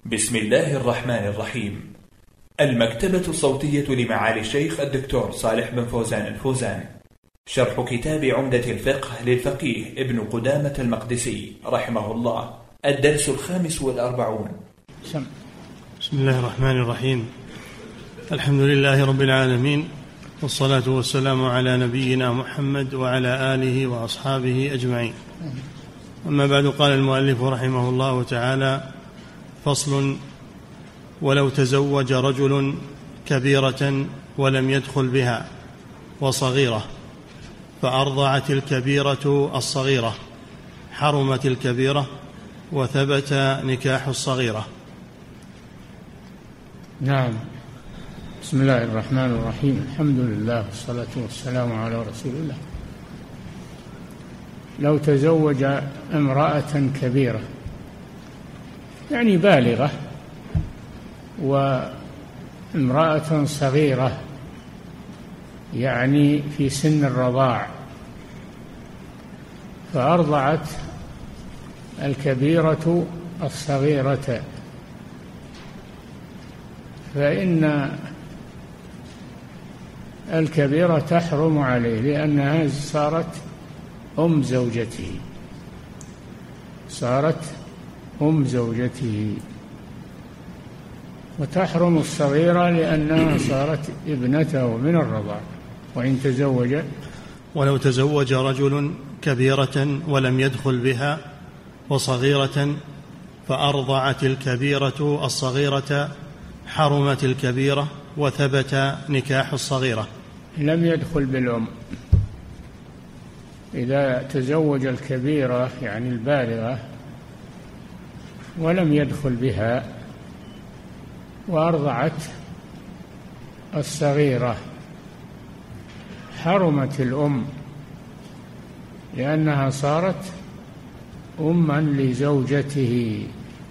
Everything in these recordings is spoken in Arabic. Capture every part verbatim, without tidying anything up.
بسم الله الرحمن الرحيم. المكتبة الصوتية لمعالي الشيخ الدكتور صالح بن فوزان الفوزان. شرح كتاب عمدة الفقه للفقيه ابن قدامة المقدسي رحمه الله. الدرس الخامس والأربعون. بسم الله الرحمن الرحيم. الحمد لله رب العالمين، والصلاة والسلام على نبينا محمد وعلى آله وأصحابه أجمعين. أما بعد، قال المؤلف رحمه الله تعالى: فصل: ولو تزوج رجل كبيرة ولم يدخل بها وصغيرة فأرضعت الكبيرة الصغيرة حرمت الكبيرة وثبت نكاح الصغيرة. نعم. بسم الله الرحمن الرحيم. الحمد لله والصلاة والسلام على رسول الله. لو تزوج امرأة كبيرة يعني بالغة وامرأة صغيرة يعني في سن الرضاع، فأرضعت الكبيرة الصغيرة، فإن الكبيرة تحرم عليه لأنها صارت أم زوجته صارت أم زوجته وتحرم الصغيرة لأنها صارت ابنته من الرضاع. وإن تزوج ولو تزوج رجل كبيرة ولم يدخل بها وصغيرة فأرضعت الكبيرة الصغيرة حرمت الكبيرة وثبت نكاح الصغيرة. لم يدخل بالأم. إذا تزوج الكبيرة يعني البالغة ولم يدخل بها وأرضعت الصغيرة حرمت الأم لأنها صارت أما لزوجته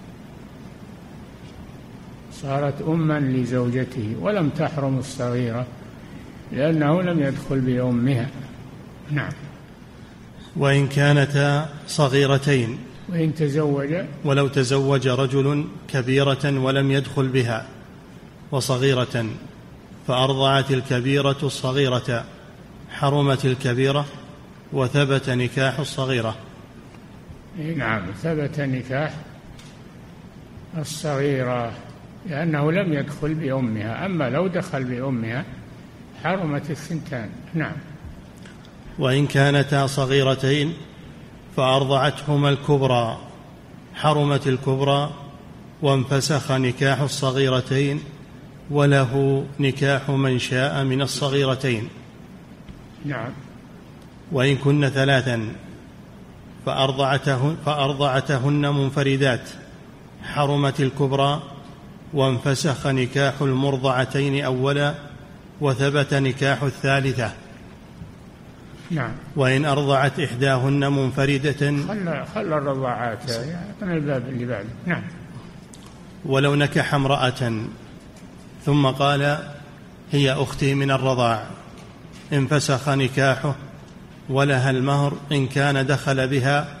صارت أما لزوجته ولم تحرم الصغيرة لأنه لم يدخل بأمها. نعم. وإن كانتا صغيرتين وإن تزوج ولو تزوج رجل كبيرة ولم يدخل بها وصغيرة فأرضعت الكبيرة الصغيرة حرمت الكبيرة وثبت نكاح الصغيرة. نعم، ثبت نكاح الصغيرة لأنه لم يدخل بأمها، أما لو دخل بأمها حرمت الثنتان. نعم. وإن كانتا صغيرتين فأرضعتهما الكبرى حرمت الكبرى وانفسخ نكاح الصغيرتين وله نكاح من شاء من الصغيرتين. نعم. وإن كن ثلاثا فأرضعتهن, فأرضعتهن منفردات حرمت الكبرى وانفسخ نكاح المرضعتين أولا وثبت نكاح الثالثة. نعم. وإن أرضعت إحداهن منفردة خل, خل الرضاعات من الباب اللي بعده. نعم. ولو نكح امرأة ثم قال هي أختي من الرضاع انفسخ نكاحه ولها المهر إن كان دخل بها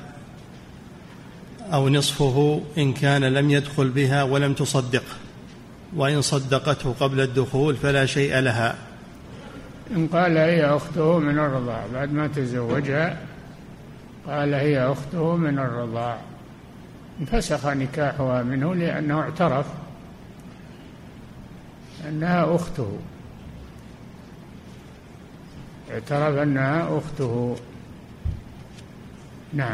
أو نصفه إن كان لم يدخل بها ولم تصدقه، وإن صدقته قبل الدخول فلا شيء لها. إن قال هي أخته من الرضاع بعد ما تزوجها، قال هي أخته من الرضاع، انفسخ نكاحها منه لأنه اعترف أنها أخته اعترف أنها أخته. نعم.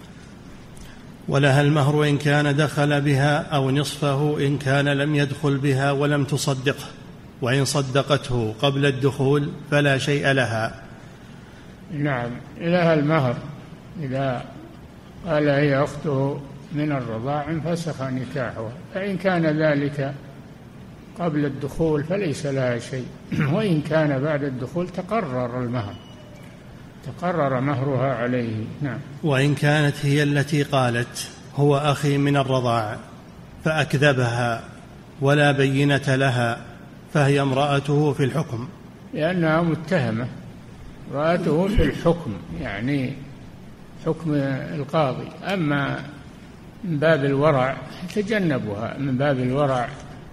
ولها المهر إن كان دخل بها أو نصفه إن كان لم يدخل بها ولم تصدقه، وإن صدقته قبل الدخول فلا شيء لها. نعم. لها المهر إذا قال هي أخته من الرضاع انفسخ نكاحها، فإن كان ذلك قبل الدخول فليس لها شيء، وإن كان بعد الدخول تقرر المهر تقرر مهرها عليه. نعم. وإن كانت هي التي قالت هو أخي من الرضاع فأكذبها ولا بينة لها فهي امرأته في الحكم، لأنها متهمة. امرأته في الحكم يعني حكم القاضي. أما من باب الورع يتجنبها، من باب الورع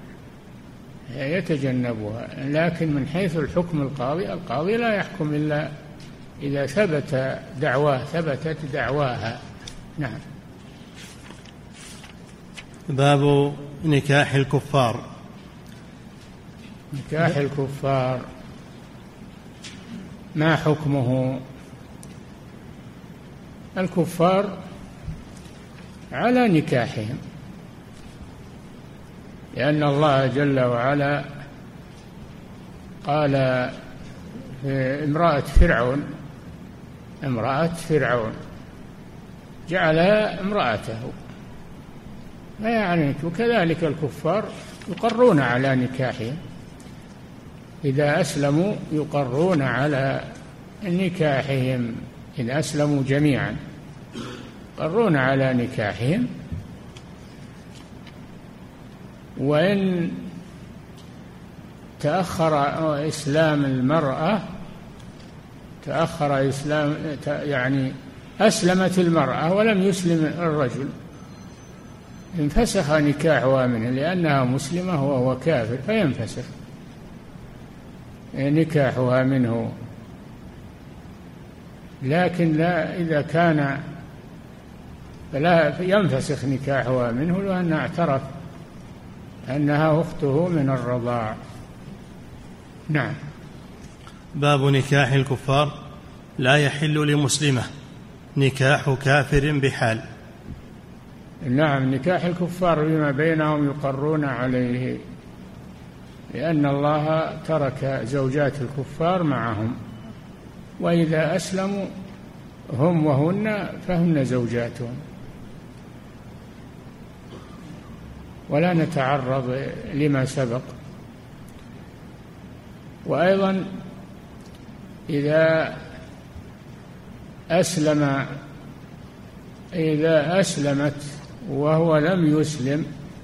يتجنبها. لكن من حيث الحكم القاضي، القاضي لا يحكم إلا إذا ثبت دعواه ثبتت دعواها. نعم. باب نكاح الكفار. نكاح الكفار ما حكمه؟ الكفار على نكاحهم، لأن الله جل وعلا قال في امرأة فرعون امرأة فرعون جعلها امرأته، لا يعني. وكذلك الكفار يقرون على نكاحهم، إذا أسلموا يقرون على نكاحهم، إذا أسلموا جميعا يقرون على نكاحهم. وإن تأخر إسلام المرأة تأخر إسلام يعني أسلمت المرأة ولم يسلم الرجل، انفسخ نكاحها منه لأنها مسلمة وهو كافر، فينفسخ نكاحها منه. لكن لا إذا كان فلا ينفسخ نكاحها منه لأنه اعترف أنها أخته من الرضاع. نعم. باب نكاح الكفار. لا يحل لمسلمة نكاح كافر بحال. نعم، نكاح الكفار فيما بينهم يقرون عليه، لأن الله ترك زوجات الكفار معهم، وإذا أسلموا هم وهن فهن زوجاتهم. ولا نتعرض لما سبق. وأيضا إذا أسلم إذا أسلمت وهو لم يسلم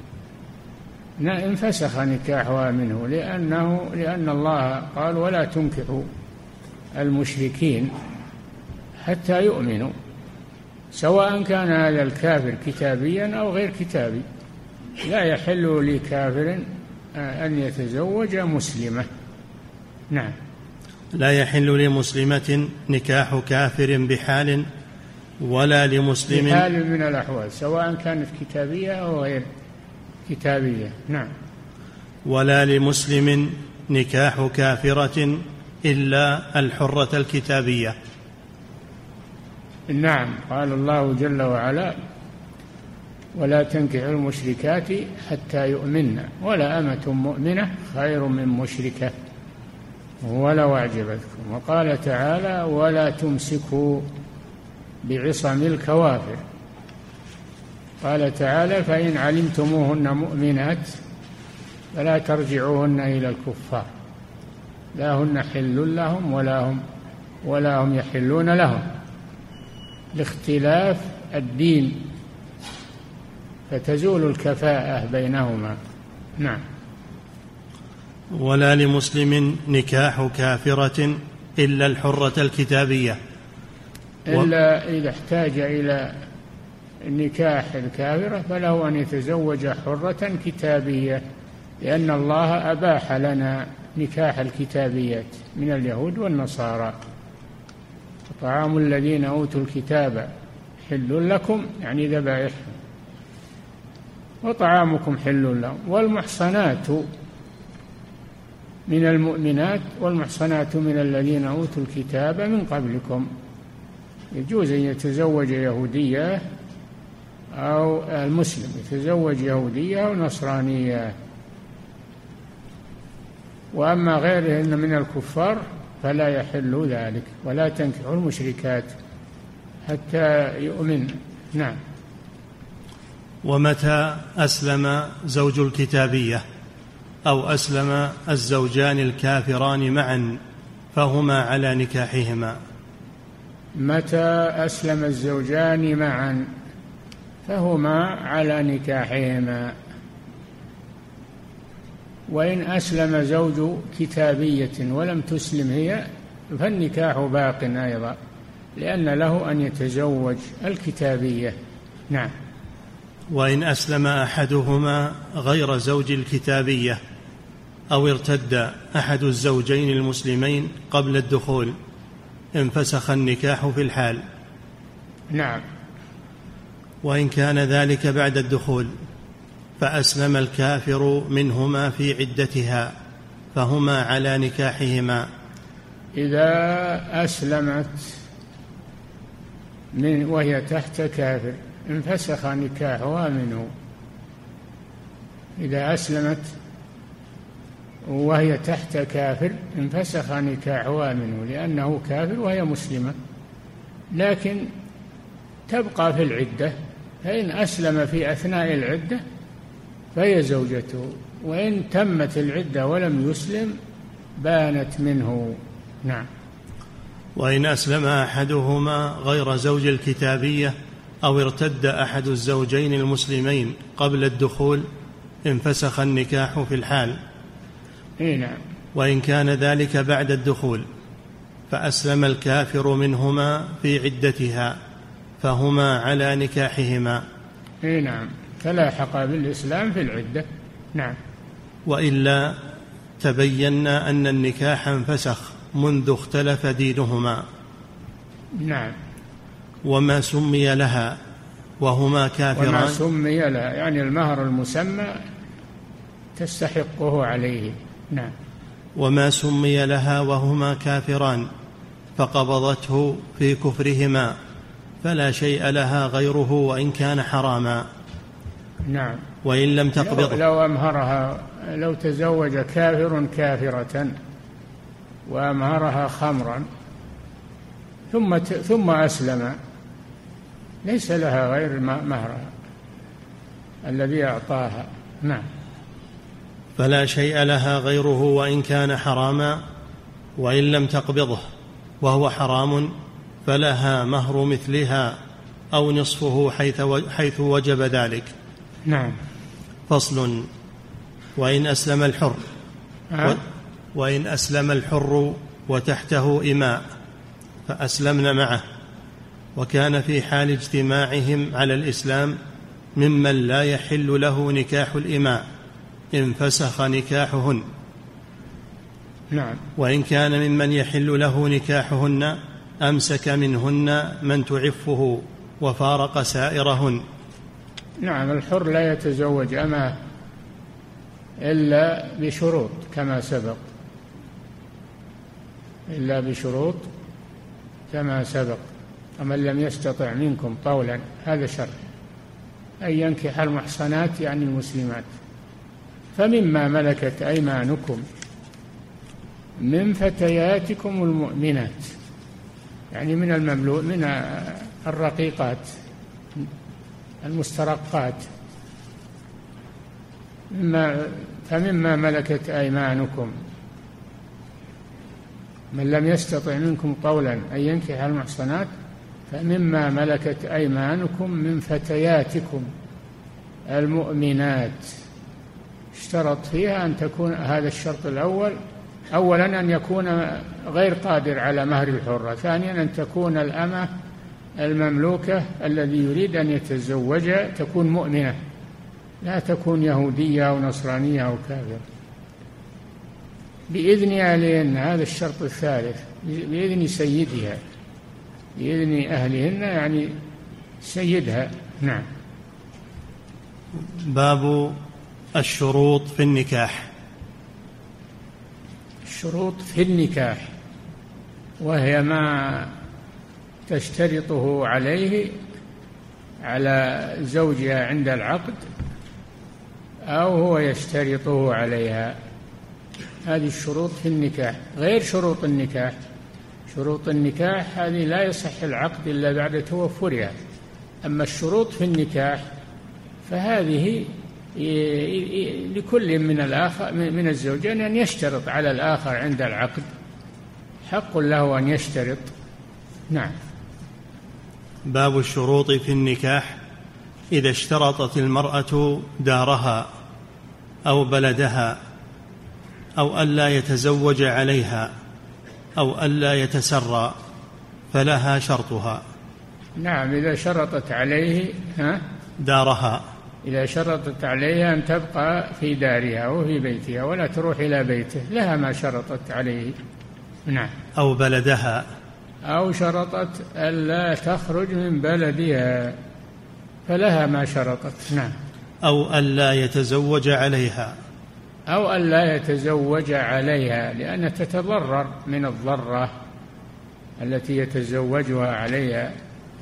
انفسخ نكاحها منه، لأنه لأن الله قال ولا تنكحوا المشركين حتى يؤمنوا، سواء كان هذا الكافر كتابيا أو غير كتابي. لا يحل لكافر أن يتزوج مسلمة. نعم. لا يحل لمسلمة نكاح كافر بحال ولا لمسلم بحال من الأحوال، سواء كانت كتابية أو غير كتابية. نعم. ولا لمسلم نكاح كافرة إلا الحرة الكتابية. نعم. قال الله جل وعلا ولا تنكحوا المشركات حتى يؤمن ولا أمة مؤمنة خير من مشركة ولو أعجبتكم. وقال تعالى ولا تمسكوا بعصم الكوافر. قال تعالى فإن علمتموهن مؤمنات فلا ترجعوهن إلى الكفار لا هن حل لهم ولا هم ولا هم يحلون لهم، لاختلاف الدين، فتزول الكفاءة بينهما. نعم. ولا لمسلم نكاح كافرة إلا الحرة الكتابية، إلا إذا احتاج إلى نكاح الكافرة فله أن يتزوج حرة كتابية، لأن الله أباح لنا نكاح الكتابيات من اليهود والنصارى. طعام الذين أوتوا الكتاب حل لكم يعني ذبائحهم، وطعامكم حل لهم. والمحصنات من المؤمنات والمحصنات من الذين أوتوا الكتاب من قبلكم. يجوز أن يتزوج يهودية أو المسلم يتزوج يهودية أو نصرانية. وأما غيرهن من الكفار فلا يحل ذلك. ولا تنكحوا المشركات حتى يؤمن. نعم. ومتى أسلم زوج الكتابية أو أسلم الزوجان الكافران معا فهما على نكاحهما. متى أسلم الزوجان معا فهما على نكاحهما. وإن أسلم زوج كتابية ولم تسلم هي فالنكاح باق أيضا، لأن له أن يتزوج الكتابية. نعم. وإن أسلم أحدهما غير زوج الكتابية أو ارتد أحد الزوجين المسلمين قبل الدخول انفسخ النكاح في الحال. نعم. وإن كان ذلك بعد الدخول فأسلم الكافر منهما في عدتها فهما على نكاحهما. إذا أسلمت من وهي تحت كافر انفسخ نكاحها منه. إذا أسلمت وهي تحت كافر انفسخ نكاحها منه لأنه كافر وهي مسلمة، لكن تبقى في العدة، فإن أسلم في أثناء العدة فهي زوجته، وإن تمت العدة ولم يسلم بانت منه. نعم. وإن أسلم أحدهما غير زوج الكتابية أو ارتد أحد الزوجين المسلمين قبل الدخول انفسخ النكاح في الحال. نعم. وإن كان ذلك بعد الدخول فأسلم الكافر منهما في عدتها فهما على نكاحهما. نعم، تلاحق بالإسلام في العدة. نعم. وإلا تبينا أن النكاح انفسخ منذ اختلف دينهما. نعم. وما سمي لها وهما كافران. وما سمي لها يعني المهر المسمى تستحقه عليه. نعم. وما سمي لها وهما كافران فقبضته في كفرهما فلا شيء لها غيره وإن كان حراما. نعم. وإن لم تقبضه، لو, لو أمهرها، لو تزوج كافر كافرة وأمهرها خمرا ثم ثم أسلم ليس لها غير مهرها الذي أعطاها. نعم. فلا شيء لها غيره وإن كان حراما. وإن لم تقبضه وهو حرام فلها مهر مثلها أو نصفه حيث وجب ذلك. نعم. فصل. وإن أسلم الحر أه؟ وإن أسلم الحر وتحته إماء فأسلمن معه وكان في حال اجتماعهم على الإسلام ممن لا يحل له نكاح الإماء انفسخ نكاحهن. نعم. وإن كان ممن يحل له نكاحهن أمسك منهن من تعفه وفارق سائرهن. نعم. الحر لا يتزوج أمه إلا بشروط كما سبق، إلا بشروط كما سبق. ومن لم يستطع منكم طولا، هذا شرط، أن ينكح المحصنات يعني المسلمات. فمما ملكت أيمانكم من فتياتكم المؤمنات يعني من المملوء من الرقيقات المسترقات. فمما ملكت أيمانكم من لم يستطع منكم طولا أن ينكح المحصنات فمما ملكت أيمانكم من فتياتكم المؤمنات. اشترط فيها أن تكون هذا الشرط الأول، أولا أن يكون غير قادر على مهر الحرة، ثانيا أن تكون الأمة المملوكة الذي يريد أن يتزوجها تكون مؤمنة، لا تكون يهودية أو نصرانية أو كافرة، بإذن أهلهن. هذا الشرط الثالث، بإذن سيدها، بإذن أهلهن يعني سيدها. نعم. باب الشروط في النكاح. الشروط في النكاح وهي ما تشترطه عليه على زوجها عند العقد أو هو يشترطه عليها. هذه الشروط في النكاح غير شروط النكاح. شروط النكاح هذه لا يصح العقد إلا بعد توفرها. أما الشروط في النكاح فهذه لكل من الآخر من الزوجين أن يشترط على الآخر عند العقد، حق له أن يشترط. نعم. باب الشروط في النكاح. إذا اشترطت المرأة دارها أو بلدها أو ألا يتزوج عليها أو ألا يتسرى فلها شرطها. نعم. إذا شرطت عليه ها دارها إذا شرطت عليها أن تبقى في دارها وفي بيتها ولا تروح إلى بيته لها ما شرطت عليه. نعم. أو بلدها، أو شرطت ألا تخرج من بلدها فلها ما شرطت. نعم. أو ألا يتزوج عليها، أو ألا يتزوج عليها لأنها تتضرر من الضرة التي يتزوجها عليها.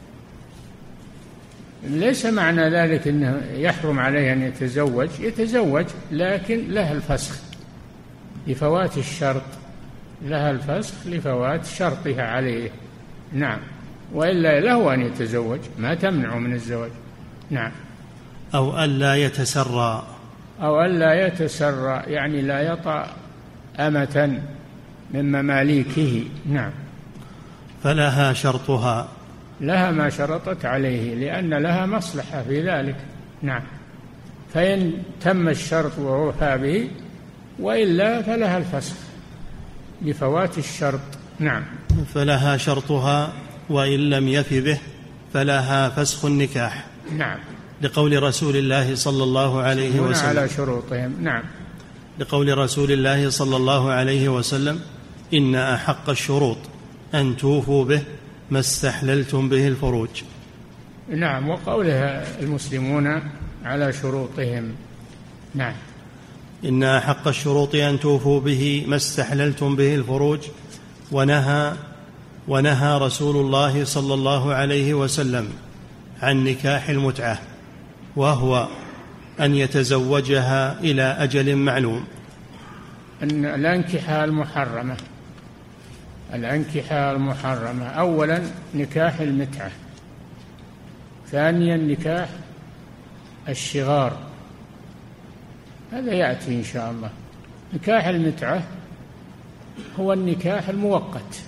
ليس معنى ذلك أنه يحرم عليه أن يتزوج، يتزوج لكن لها الفسخ لفوات الشرط، لها الفسخ لفوات شرطها عليه. نعم. وإلا له أن يتزوج، ما تمنع من الزواج. نعم. أو ألا يتسرى، أو ألا يتسرى يعني لا يطأ أمة من مماليكه. نعم. فلها شرطها، لها ما شرطت عليه لأن لها مصلحة في ذلك. نعم. فإن تم الشرط ووفى به وإلا فلها الفسخ لفوات الشرط. نعم. فلها شرطها وإن لم يف به فلها فسخ النكاح. نعم. لقول رسول الله صلى الله عليه وسلم على شروطهم. نعم. لقول رسول الله صلى الله عليه وسلم إن أحق الشروط أن توفوا به ما استحللتم به الفروج. نعم. وقولها المسلمون على شروطهم. نعم. إن أحق الشروط أن توفوا به ما استحللتم به الفروج. ونهى ونهى رسول الله صلى الله عليه وسلم عن نكاح المتعة، وهو أن يتزوجها إلى أجل معلوم. أن الأنكحة المحرمة، الأنكحة المحرمة أولا نكاح المتعة، ثانيا نكاح الشغار، هذا يأتي إن شاء الله. نكاح المتعة هو النكاح المؤقت،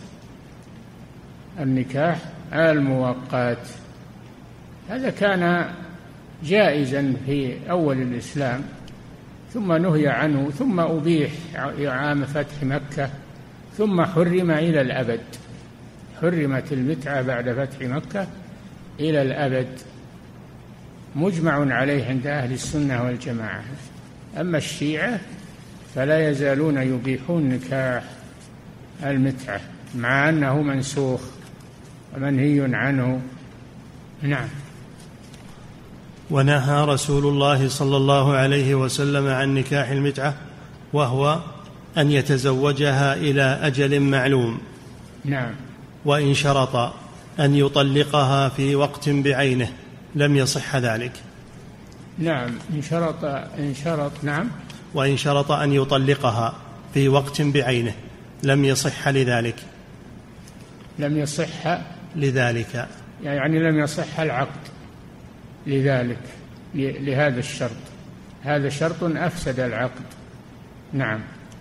النكاح المؤقت هذا كان جائزا في أول الإسلام ثم نهي عنه ثم أبيح عام فتح مكة ثم حرم إلى الأبد. حرمت المتعة بعد فتح مكة إلى الأبد، مجمع عليه عند أهل السنة والجماعة. أما الشيعة فلا يزالون يبيحون نكاح المتعة مع أنه منسوخ ومنهي عنه. نعم. ونهى رسول الله صلى الله عليه وسلم عن نكاح المتعة، وهو أن يتزوجها إلى أجل معلوم. نعم. وإن شرط أن يطلقها في وقت بعينه لم يصح ذلك. نعم. إن شرط إن شرط نعم. وإن شرط أن يطلقها في وقت بعينه لم يصح لذلك. لم يصح لذلك يعني لم يصح العقد لذلك، لهذا الشرط، هذا شرط أفسد العقد. نعم.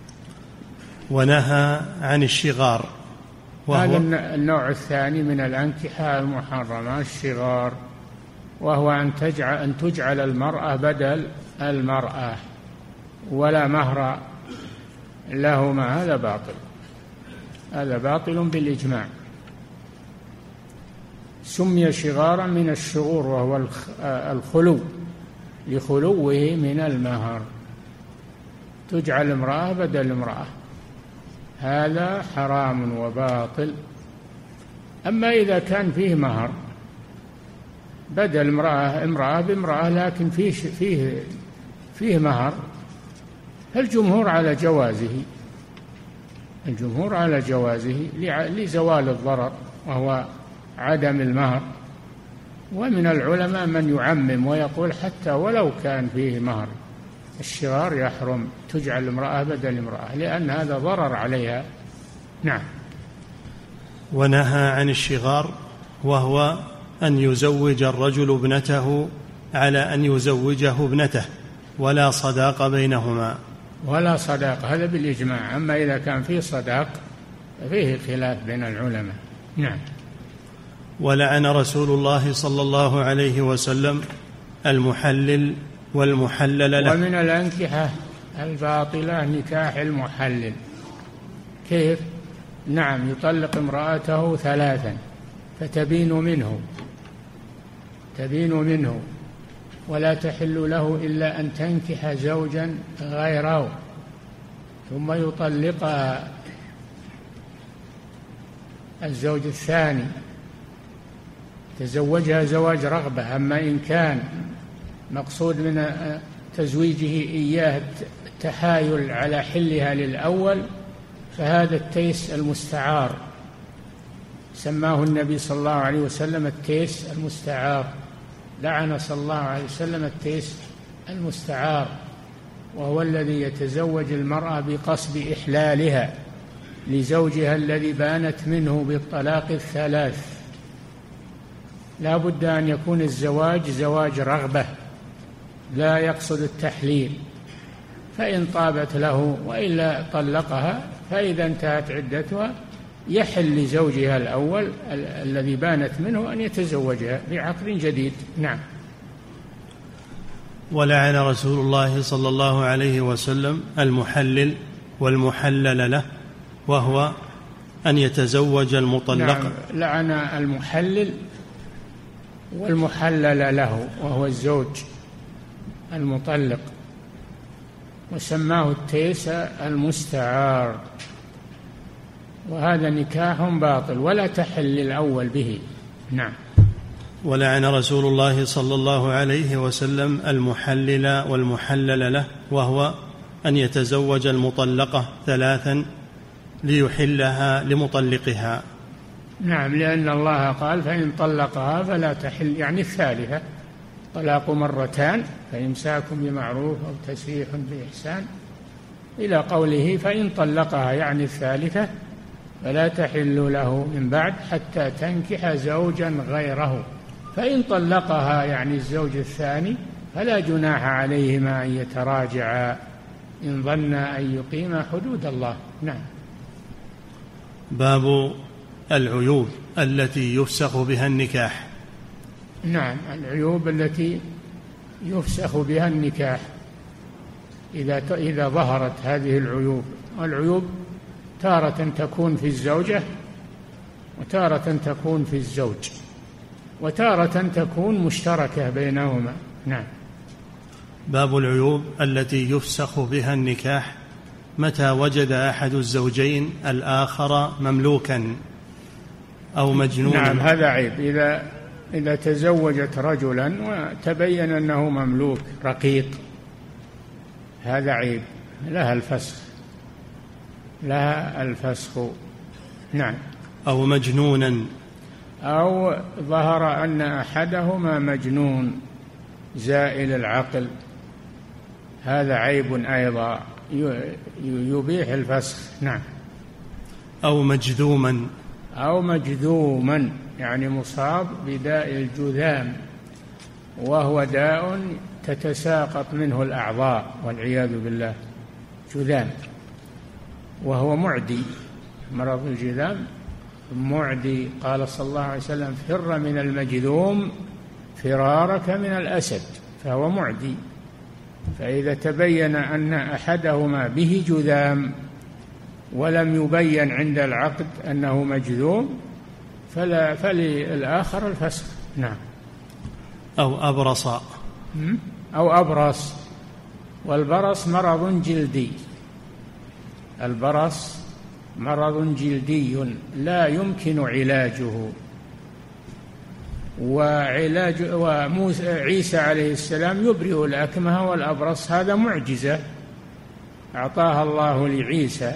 ونهى عن الشغار، هذا النوع الثاني من الأنكحة المحرمة، الشغار، وهو أن تجعل, أن تجعل المرأة بدل المرأة ولا مهر لهما، هذا باطل، هذا باطل بالإجماع. سمي شغارا من الشغور وهو الخلو لخلوه من المهر، تجعل امرأة بدل امرأة، هذا حرام وباطل. أما إذا كان فيه مهر بدل امرأة امرأة بامرأة لكن فيه فيه فيه مهر، فالجمهور على جوازه، الجمهور على جوازه لزوال الضرر وهو عدم المهر. ومن العلماء من يعمم ويقول حتى ولو كان فيه مهر الشغار يحرم، تجعل امرأة بدل امرأة لأن هذا ضرر عليها. نعم. ونهى عن الشغار، وهو أن يزوج الرجل ابنته على أن يزوجه ابنته ولا صداق بينهما. ولا صداق، هذا بالإجماع. أما إذا كان فيه صداق فيه خلاف بين العلماء. نعم. ولعن رسول الله صلى الله عليه وسلم المحلل والمحلل له. ومن الأنكحة الباطلة نكاح المحلل. كيف؟ نعم، يطلق امرأته ثلاثا فتبين منه، تبين منه ولا تحل له إلا أن تنكح زوجا غيره ثم يطلقها الزوج الثاني، تزوجها زواج رغبة. أما إن كان مقصود من تزويجه إياه التحايل على حلها للأول فهذا التيس المستعار، سماه النبي صلى الله عليه وسلم التيس المستعار، لعن صلى الله عليه وسلم التيس المستعار، وهو الذي يتزوج المرأة بقصد إحلالها لزوجها الذي بانت منه بالطلاق الثلاث. لا بد أن يكون الزواج زواج رغبة لا يقصد التحليل، فإن طابت له وإلا طلقها، فإذا انتهت عدتها يحل لزوجها الأول الذي بانت منه أن يتزوجها بعقد جديد. نعم. ولعن رسول الله صلى الله عليه وسلم المحلل والمحلل له، وهو أن يتزوج المطلق. نعم، لعن المحلل والمحلل له وهو الزوج المطلق، وسماه التيس المستعار، وهذا نكاح باطل ولا تحل الأول به. نعم. ولعن رسول الله صلى الله عليه وسلم المحلل والمحلل له، وهو أن يتزوج المطلقة ثلاثا ليحلها لمطلقها. نعم، لأن الله قال فإن طلقها فلا تحل، يعني الثالثة، طلاق مرتان، فإمساك بمعروف أو تسريح بإحسان، إلى قوله فإن طلقها يعني الثالثة فلا تحل له من بعد حتى تنكح زوجا غيره. فإن طلقها يعني الزوج الثاني فلا جناح عليهما أن يتراجعا إن ظنا أن يقيما حدود الله. نعم. باب العيوب التي يفسخ بها النكاح. نعم، العيوب التي يفسخ بها النكاح إذا إذا ظهرت هذه العيوب. والعيوب تارة تكون في الزوجة، وتارة تكون في الزوج، وتارة تكون مشتركة بينهما. نعم. باب العيوب التي يفسخ بها النكاح متى وجد أحد الزوجين الآخر مملوكا أو مجنونا. نعم، هذا عيب. إذا إذا تزوجت رجلا وتبين أنه مملوك رقيق، هذا عيب، لها الفسخ، لها الفسخ. نعم. أو مجنونا، أو ظهر أن أحدهما مجنون زائل العقل، هذا عيب أيضا يبيح الفسخ. نعم. أو مجذوما، أو مجذوما يعني مصاب بداء الجذام، وهو داء تتساقط منه الأعضاء والعياذ بالله، جذام، وهو معدي. مرض الجذام معدي. قال صلى الله عليه وسلم فر من المجذوم فرارك من الأسد، فهو معدي. فإذا تبين أن أحدهما به جذام ولم يبين عند العقد أنه مجذوم فلا فللآخر الفسخ. نعم. أو أبرص، أو أبرص. والبرص مرض جلدي، البرص مرض جلدي لا يمكن علاجه. وعلاج وعيسى عليه السلام يبرئ الأكمه والأبرص، هذا معجزة أعطاها الله لعيسى.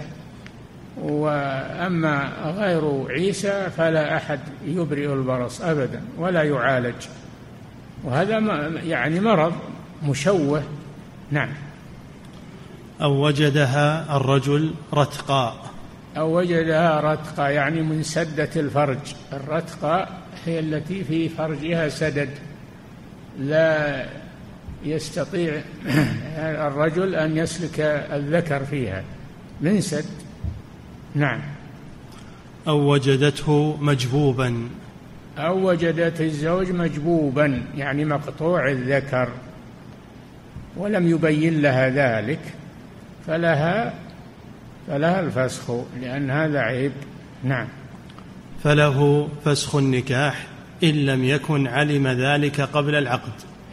وأما غير عيسى فلا أحد يبرئ البرص أبدا ولا يعالج، وهذا يعني مرض مشوه. نعم. أو وجدها الرجل رتقاء، أو وجدها رتقاء يعني منسدة الفرج. الرتقاء هي التي في فرجها سدد لا يستطيع الرجل أن يسلك الذكر فيها، منسد. نعم. أو وجدته مجبوبا، أو وجدت الزوج مجبوبا يعني مقطوع الذكر ولم يبين لها ذلك، فلها فلها الفسخ، لأن هذا عيب. نعم. فله فسخ النكاح إن لم يكن علم ذلك قبل العقد.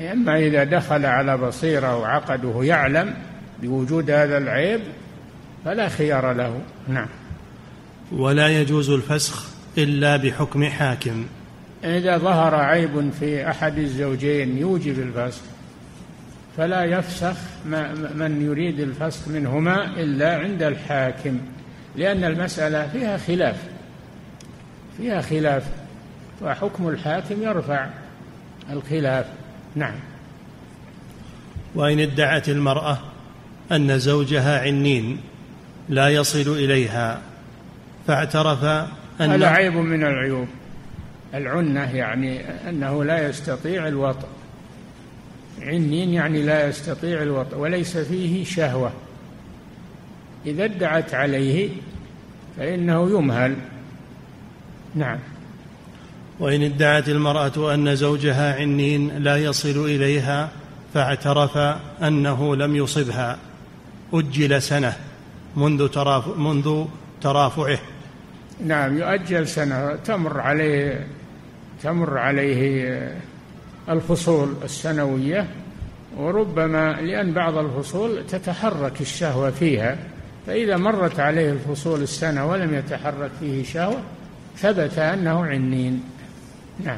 أما إذا دخل على بصيرة وعقده يعلم بوجود هذا العيب فلا خيار له. نعم. ولا يجوز الفسخ إلا بحكم حاكم. إذا ظهر عيب في أحد الزوجين يوجب الفسخ فلا يفسخ من يريد الفسخ منهما إلا عند الحاكم، لأن المسألة فيها خلاف فيها خلاف وحكم الحاكم يرفع الخلاف. نعم. وإن ادعت المرأة أن زوجها عنين لا يصل إليها فاعترف أن هذا عيب من العيوب. العنة يعني أنه لا يستطيع الوطء، عنين يعني لا يستطيع الوطء وليس فيه شهوة. إذا ادعت عليه فإنه يمهل. نعم. وإن ادعت المرأة أن زوجها عنين لا يصل إليها فاعترف أنه لم يصبها أجل سنة منذ تراف منذ ترافعه. نعم، يؤجل سنة، تمر عليه تمر عليه الفصول السنوية، وربما لأن بعض الفصول تتحرك الشهوة فيها، فإذا مرت عليه الفصول السنة ولم يتحرك فيه شهوة ثبت أنه عنين. نعم.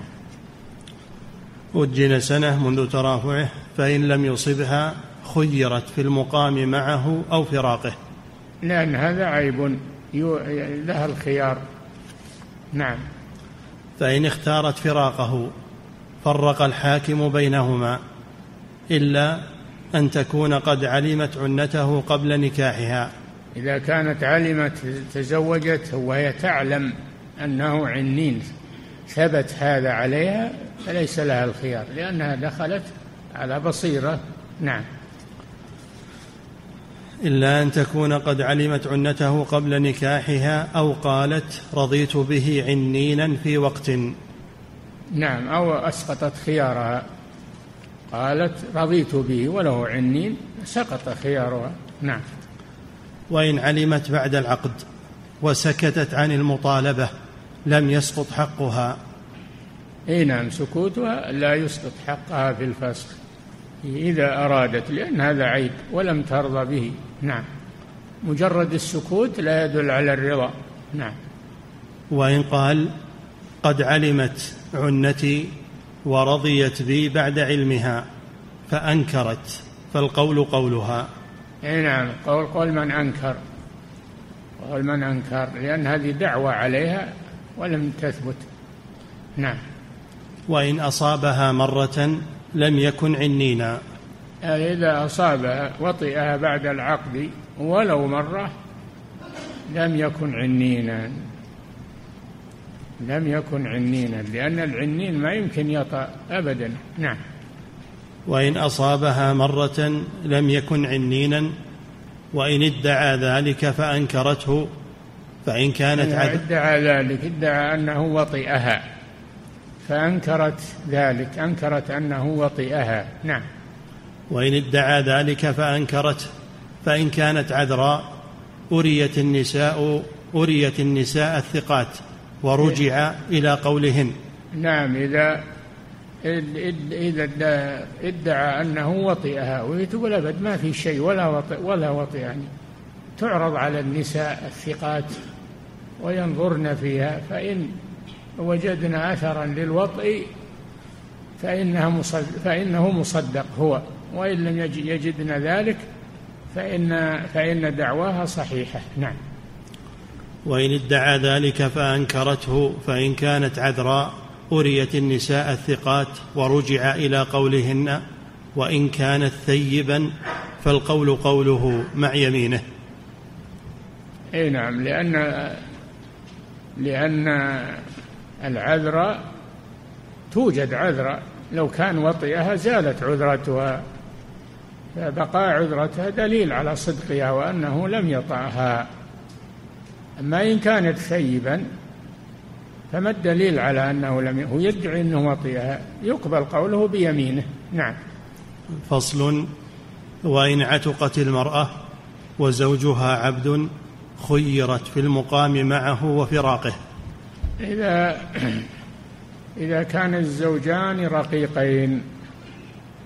أجل سنة منذ ترافعه، فإن لم يصبها خيرت في المقام معه أو فراقه، لأن هذا عيب لها الخيار. نعم. فإن اختارت فراقه فرق الحاكم بينهما، إلا أن تكون قد علمت عنته قبل نكاحها. إذا كانت علمت تزوجت وهي تعلم أنه عنين ثبت هذا عليها فليس لها الخيار، لأنها دخلت على بصيرة. نعم. إلا أن تكون قد علمت عنته قبل نكاحها أو قالت رضيت به عنينا في وقت. نعم، أو أسقطت خيارها، قالت رضيت به وله عنين سقط خيارها. نعم. وإن علمت بعد العقد وسكتت عن المطالبة لم يسقط حقها. اي نعم، سكوتها لا يسقط حقها في الفسخ إذا أرادت، لأن هذا عيب ولم ترضى به. نعم. مجرد السكوت لا يدل على الرضا. نعم. وإن قال قد علمت عنتي ورضيت بي بعد علمها فأنكرت فالقول قولها. اي نعم، قول قول من أنكر، قول من أنكر، لأن هذه دعوة عليها ولم تثبت. نعم. وإن أصابها مرة لم يكن عنينا. إذا أصابها وطئها بعد العقد ولو مرة لم يكن عنينا، لم يكن عنينا، لأن العنين ما يمكن يطأ أبدا. نعم. وإن أصابها مرة لم يكن عنينا وإن ادعى ذلك فأنكرته فإن كانت عد... ادعى ذلك، ادعى أنه وطئها فأنكرت ذلك، أنكرت أنه وطئها. نعم. وإن ادعى ذلك فأنكرت فإن كانت عذراء أريت النساء أريت النساء الثقات ورجع إلى قولهن. نعم. إذا إذا ادعى أنه وطئها وهي تقول أبد ما في شيء ولا وطئ ولا وطئ، يعني تعرض على النساء الثقات وينظرن فيها، فإن وجدنا أثرا للوطئ فإنها مصدق فإنه مصدق هو، وإن لم يجدنا ذلك فإن فإن دعواها صحيحة. نعم. وإن ادعى ذلك فأنكرته فإن كانت عذراء أريت النساء الثقات ورجع إلى قولهن وإن كانت ثيبا فالقول قوله مع يمينه. أي نعم، لأن لأن العذراء توجد عذراء، لو كان وطئها زالت عذرتها، فبقاء عذرتها دليل على صدقها وأنه لم يطعها. أما إن كانت ثيبا فما الدليل على أنه لم ي... هو يدعي أنه وطئها، يقبل قوله بيمينه. نعم. فصل. وإن عتقت المرأة وزوجها عبد خيرت في المقام معه وفراقه. إذا إذا كان الزوجان رقيقين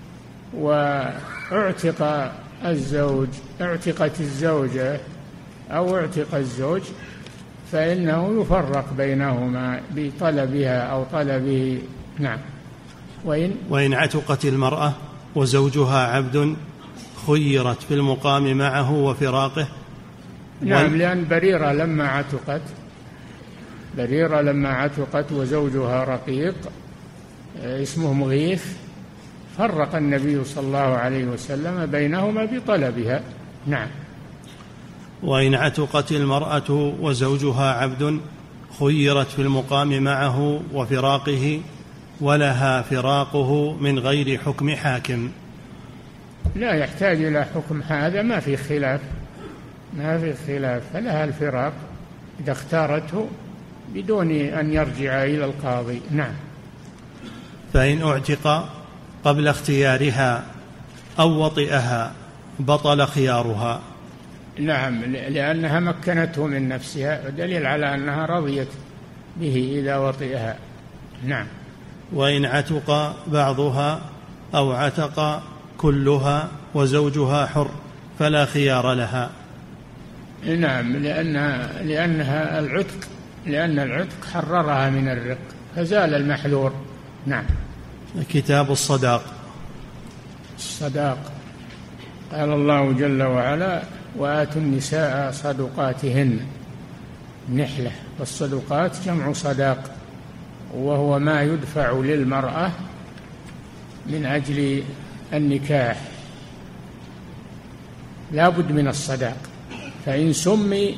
واعتق الزوج اعتقت الزوجة أو اعتق الزوج فإنه يفرق بينهما بطلبها أو طلبه. نعم. وإن, وإن عتقت المرأة وزوجها عبد خيرت في المقام معه وفراقه. نعم، لأن بريرة لما عتقت بريرة لما عتقت وزوجها رقيق اسمه مغيث، فرق النبي صلى الله عليه وسلم بينهما بطلبها. نعم. وإن عتقت المرأة وزوجها عبد خيرت في المقام معه وفراقه ولها فراقه من غير حكم حاكم. لا يحتاج إلى حكم، هذا ما في خلاف ما في خلاف فلها الفراق إذا اختارته بدون أن يرجع إلى القاضي. نعم. فإن اعتق قبل اختيارها أو وطئها بطل خيارها. نعم، لأنها مكنته من نفسها، دليل على أنها رضيت به إذا وطئها. نعم. وإن عتق بعضها أو عتق كلها وزوجها حر فلا خيار لها. نعم، لأنها, لأنها العتق لأن العتق حررها من الرق فزال المحذور. نعم. كتاب الصداق. الصداق قال الله جل وعلا: وآتوا النساء صدقاتهن نحلة، والصدقات جمع صداق، وهو ما يدفع للمرأة من أجل النكاح، لا بد من الصداق، فإن سمي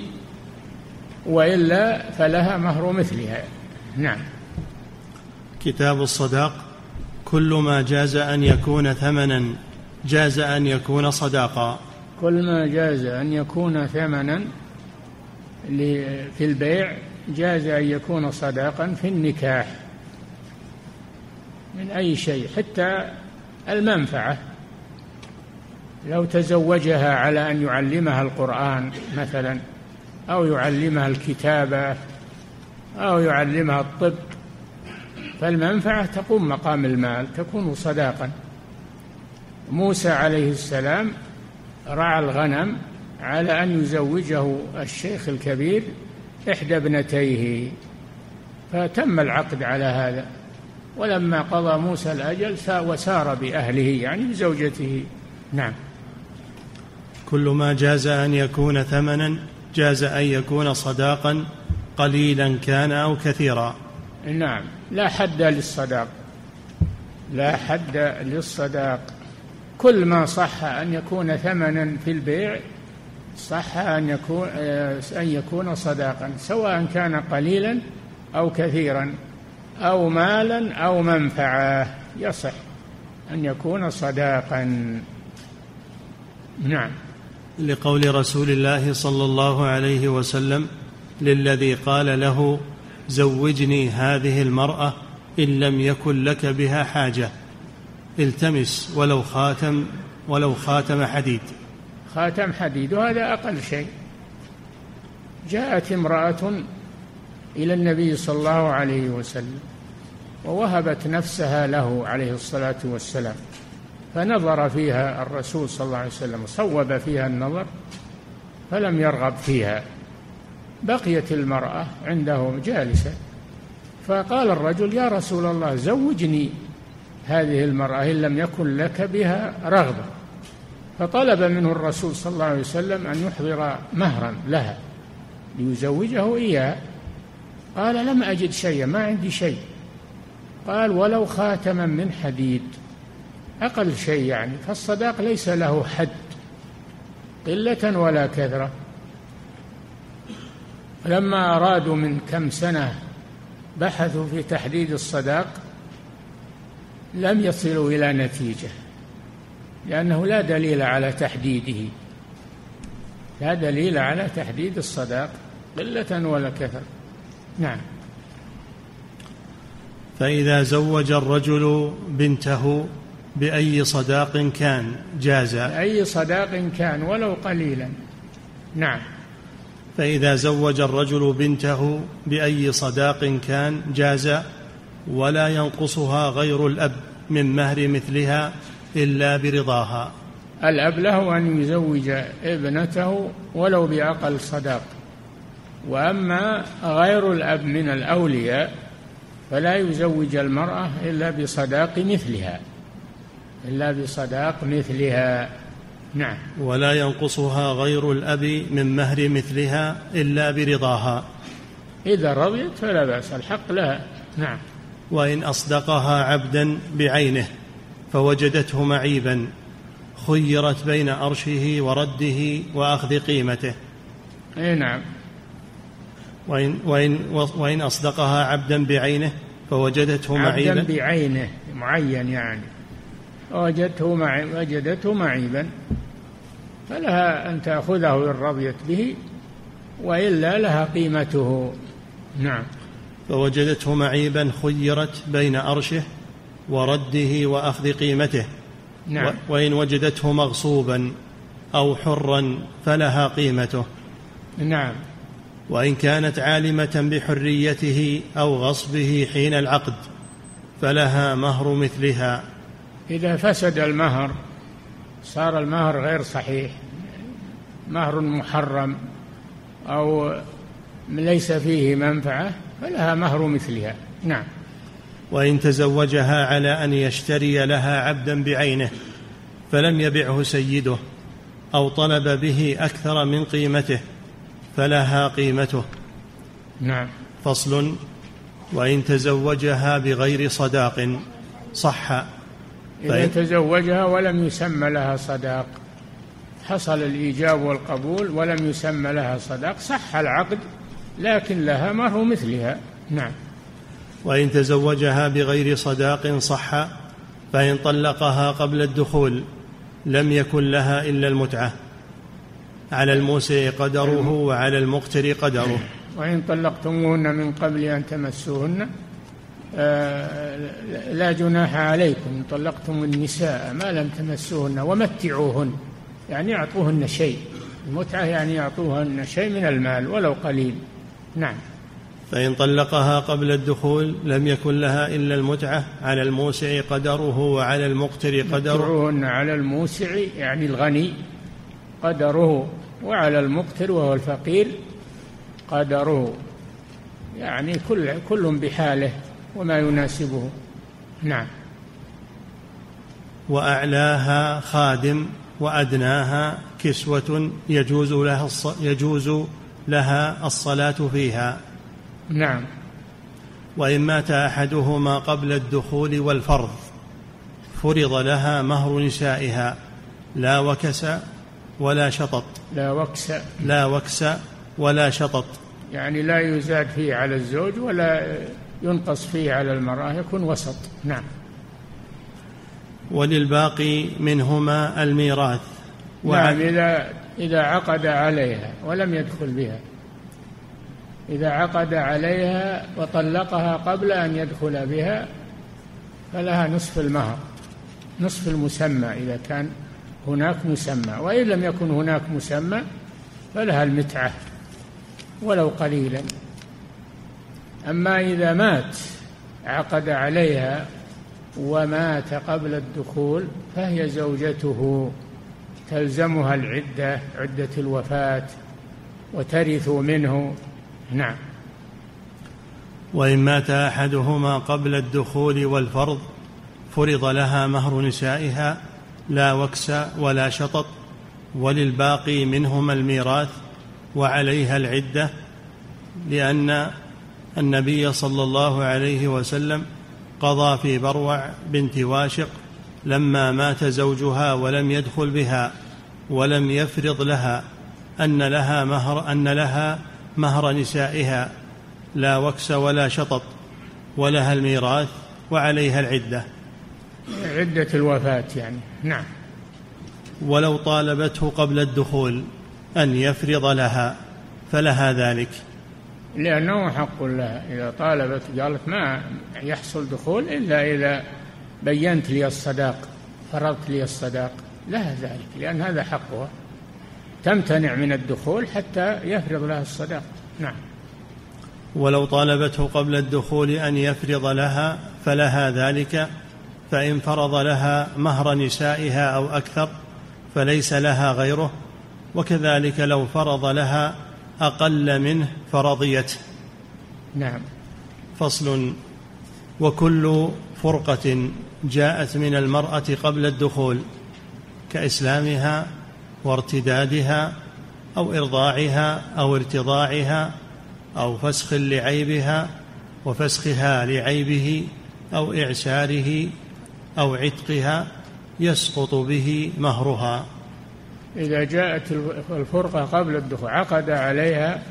وإلا فلها مهر مثلها. نعم. كتاب الصداق: كل ما جاز أن يكون ثمنا جاز أن يكون صداقا. كل ما جاز أن يكون ثمنا في البيع جاز أن يكون صداقا في النكاح من أي شيء، حتى المنفعة. لو تزوجها على أن يعلمها القرآن مثلا، أو يعلمها الكتابة، أو يعلمها الطب، فالمنفعة تقوم مقام المال، تكون صداقا. موسى عليه السلام رعى الغنم على أن يزوجه الشيخ الكبير إحدى ابنتيه، فتم العقد على هذا، ولما قضى موسى الأجل وسار بأهله يعني بزوجته. نعم. كل ما جاز أن يكون ثمنا جاز أن يكون صداقا قليلا كان أو كثيرا. نعم، لا حد للصداق، لا حد للصداق. كل ما صح أن يكون ثمنا في البيع صح أن يكون أن يكون صداقا، سواء كان قليلا أو كثيرا أو مالا أو منفعة، يصح أن يكون صداقا. نعم. لقول رسول الله صلى الله عليه وسلم للذي قال له: زوجني هذه المرأة إن لم يكن لك بها حاجة، التمس ولو خاتم ولو خاتم حديد. خاتم حديد، وهذا أقل شيء. جاءت امرأة إلى النبي صلى الله عليه وسلم ووهبت نفسها له عليه الصلاة والسلام، فنظر فيها الرسول صلى الله عليه وسلم، صوب فيها النظر فلم يرغب فيها، بقيت المرأة عنده جالسة، فقال الرجل: يا رسول الله زوجني هذه المرأة إن لم يكن لك بها رغبة. فطلب منه الرسول صلى الله عليه وسلم أن يحضر مهرا لها ليزوجه إياه. قال: لم أجد شيئا، ما عندي شيء. قال: ولو خاتما من حديد، أقل شيء يعني. فالصداق ليس له حد قلة ولا كثرة. لما أرادوا من كم سنة بحثوا في تحديد الصداق لم يصلوا إلى نتيجة، لأنه لا دليل على تحديده، لا دليل على تحديد الصداق قلة ولا كثرة. نعم. فإذا زوج الرجل بنته بأي صداق كان جاز. أي صداق كان ولو قليلا. نعم. فإذا زوج الرجل بنته بأي صداق كان جاز، ولا ينقصها غير الأب من مهر مثلها إلا برضاها. الأب له أن يزوج ابنته ولو بأقل صداق، وأما غير الأب من الأولياء فلا يزوج المرأة إلا بصداق مثلها إلا بصداق مثلها نعم. ولا ينقصها غير الأب من مهر مثلها إلا برضاها. إذا رضيت فلا بأس، الحق لها نعم. وإن أصدقها عبدا بعينه فوجدته معيبا خيرت بين أرشه ورده وأخذ قيمته. أي نعم. وإن, وإن, وإن أصدقها عبدا بعينه فوجدته معيبا، عبدا بعينه معين يعني وجدته معي وجدته معيبا فلها أن تأخذه إن رضيت به، وإلا لها قيمته نعم. فوجدته معيبا خيرت بين أرشه ورده وأخذ قيمته نعم. وإن وجدته مغصوبا أو حرا فلها قيمته نعم. وإن كانت عالمة بحريته أو غصبه حين العقد فلها مهر مثلها. إذا فسد المهر صار المهر غير صحيح، مهر محرم أو ليس فيه منفعة فلها مهر مثلها نعم. وإن تزوجها على أن يشتري لها عبدا بعينه فلم يبعه سيده أو طلب به أكثر من قيمته فلها قيمته نعم. فصل. وإن تزوجها بغير صداق صح. إذا تزوجها ولم يسمى لها صداق، حصل الإيجاب والقبول ولم يسمى لها صداق، صح العقد لكن لها مهر مثلها نعم. وإن تزوجها بغير صداق صح. فإن طلقها قبل الدخول لم يكن لها إلا المتعة، على الموسع قدره وعلى المقتر قدره. وإن طلقتموهن من قبل أن تمسوهن لا جناح عليكم إن طلقتم النساء ما لم تمسوهن ومتعوهن، يعني يعطوهن شيء، المتعة يعني يعطوهن شيء من المال ولو قليل نعم. فإن طلقها قبل الدخول لم يكن لها إلا المتعة، على الموسع قدره وعلى المقتر قدره. متعوهن على الموسع يعني الغني قدره، وعلى المقتر وهو الفقير قدره، يعني كل كل بحاله وما يناسبه نعم. وأعلاها خادم وأدناها كسوة يجوز لها يجوز لها الصلاة فيها نعم. وإن مات أحدهما قبل الدخول والفرض فرض لها مهر نسائها لا وكس ولا شطط. لا وكس لا وكس ولا شطط يعني لا يزاد فيه على الزوج ولا ينقص فيه على المرأة، يكون وسط نعم. وللباقي منهما الميراث. نعم. إذا إذا عقد عليها ولم يدخل بها، إذا عقد عليها وطلقها قبل أن يدخل بها فلها نصف المهر، نصف المسمى إذا كان هناك مسمى، وإن لم يكن هناك مسمى فلها المتعة ولو قليلا. أما إذا مات عقد عليها ومات قبل الدخول فهي زوجته، تلزمها العدة، عدة الوفاة، وترث منه نعم. وإن مات أحدهما قبل الدخول والفرض فرض لها مهر نسائها لا وكس ولا شطط، وللباقي منهما الميراث وعليها العدة، لأن النبي صلى الله عليه وسلم قضى في بروع بنت واشق لما مات زوجها ولم يدخل بها ولم يفرض لها أن لها مهر أن لها مهر نسائها لا وكس ولا شطط، ولها الميراث وعليها العدة، عدة الوفاة يعني نعم. ولو طالبته قبل الدخول أن يفرض لها فلها ذلك، لأنه حق لها. إذا طالبت قالت ما يحصل دخول إلا إذا بينت لي الصداق، فرضت لي الصداق، لها ذلك، لأن هذا حقها، تمتنع من الدخول حتى يفرض لها الصداق نعم. ولو طالبته قبل الدخول أن يفرض لها فلها ذلك، فإن فرض لها مهر نسائها أو أكثر فليس لها غيره، وكذلك لو فرض لها أقل منه فرضيته. نعم. فصل. وكل فرقة جاءت من المرأة قبل الدخول كإسلامها وارتدادها أو إرضاعها أو ارتضاعها أو فسخ لعيبها وفسخها لعيبه أو إعساره أو عتقها يسقط به مهرها. إذا جاءت الفرقة قبل الدخول عقد عليها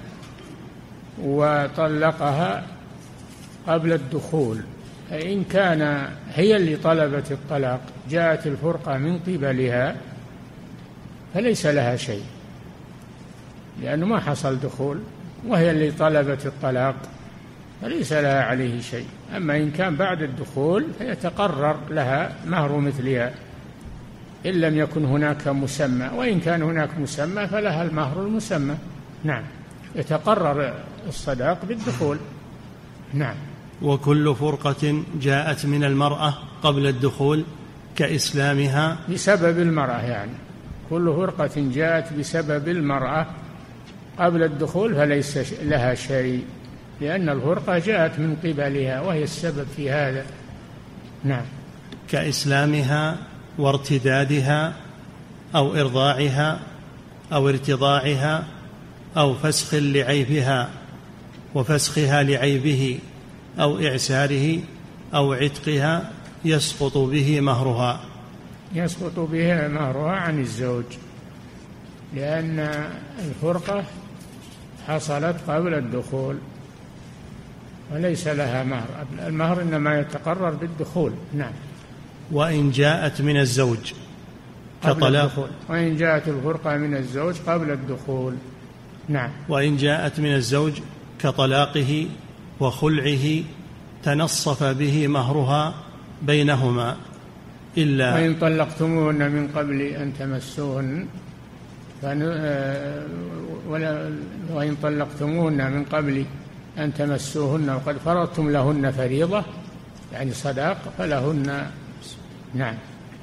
وطلقها قبل الدخول، فإن كان هي اللي طلبت الطلاق جاءت الفرقة من قبلها فليس لها شيء، لأنه ما حصل دخول وهي اللي طلبت الطلاق فليس لها عليه شيء. أما إن كان بعد الدخول فيتقرر لها مهر مثلها إن لم يكن هناك مسمى، وإن كان هناك مسمى فلها المهر المسمى. نعم، يتقرر الصداق بالدخول. نعم. وكل فرقة جاءت من المرأة قبل الدخول كإسلامها بسبب المرأة، يعني كل فرقة جاءت بسبب المرأة قبل الدخول فليس لها شيء، لأن الفرقة جاءت من قبلها وهي السبب في هذا. نعم. كإسلامها وارتدادها أو إرضاعها أو ارتضاعها أو فسخ لعيبها وفسخها لعيبه أو إعساره أو عتقها يسقط به مهرها. يسقط به مهرها عن الزوج، لأن الفرقة حصلت قبل الدخول وليس لها مهر، المهر إنما يتقرر بالدخول. نعم. وإن جاءت من الزوج كطلاق، وإن جاءت الفرقة من الزوج قبل الدخول. نعم. وإن جاءت من الزوج كطلاقه وخلعه تنصف به مهرها بينهما، إلا وإن طلقتموهن من قبل أن تمسوهن وإن طلقتموهن من قبل أن تمسوهن وقد فرضتم لهن فريضة يعني صداق فلهن نعم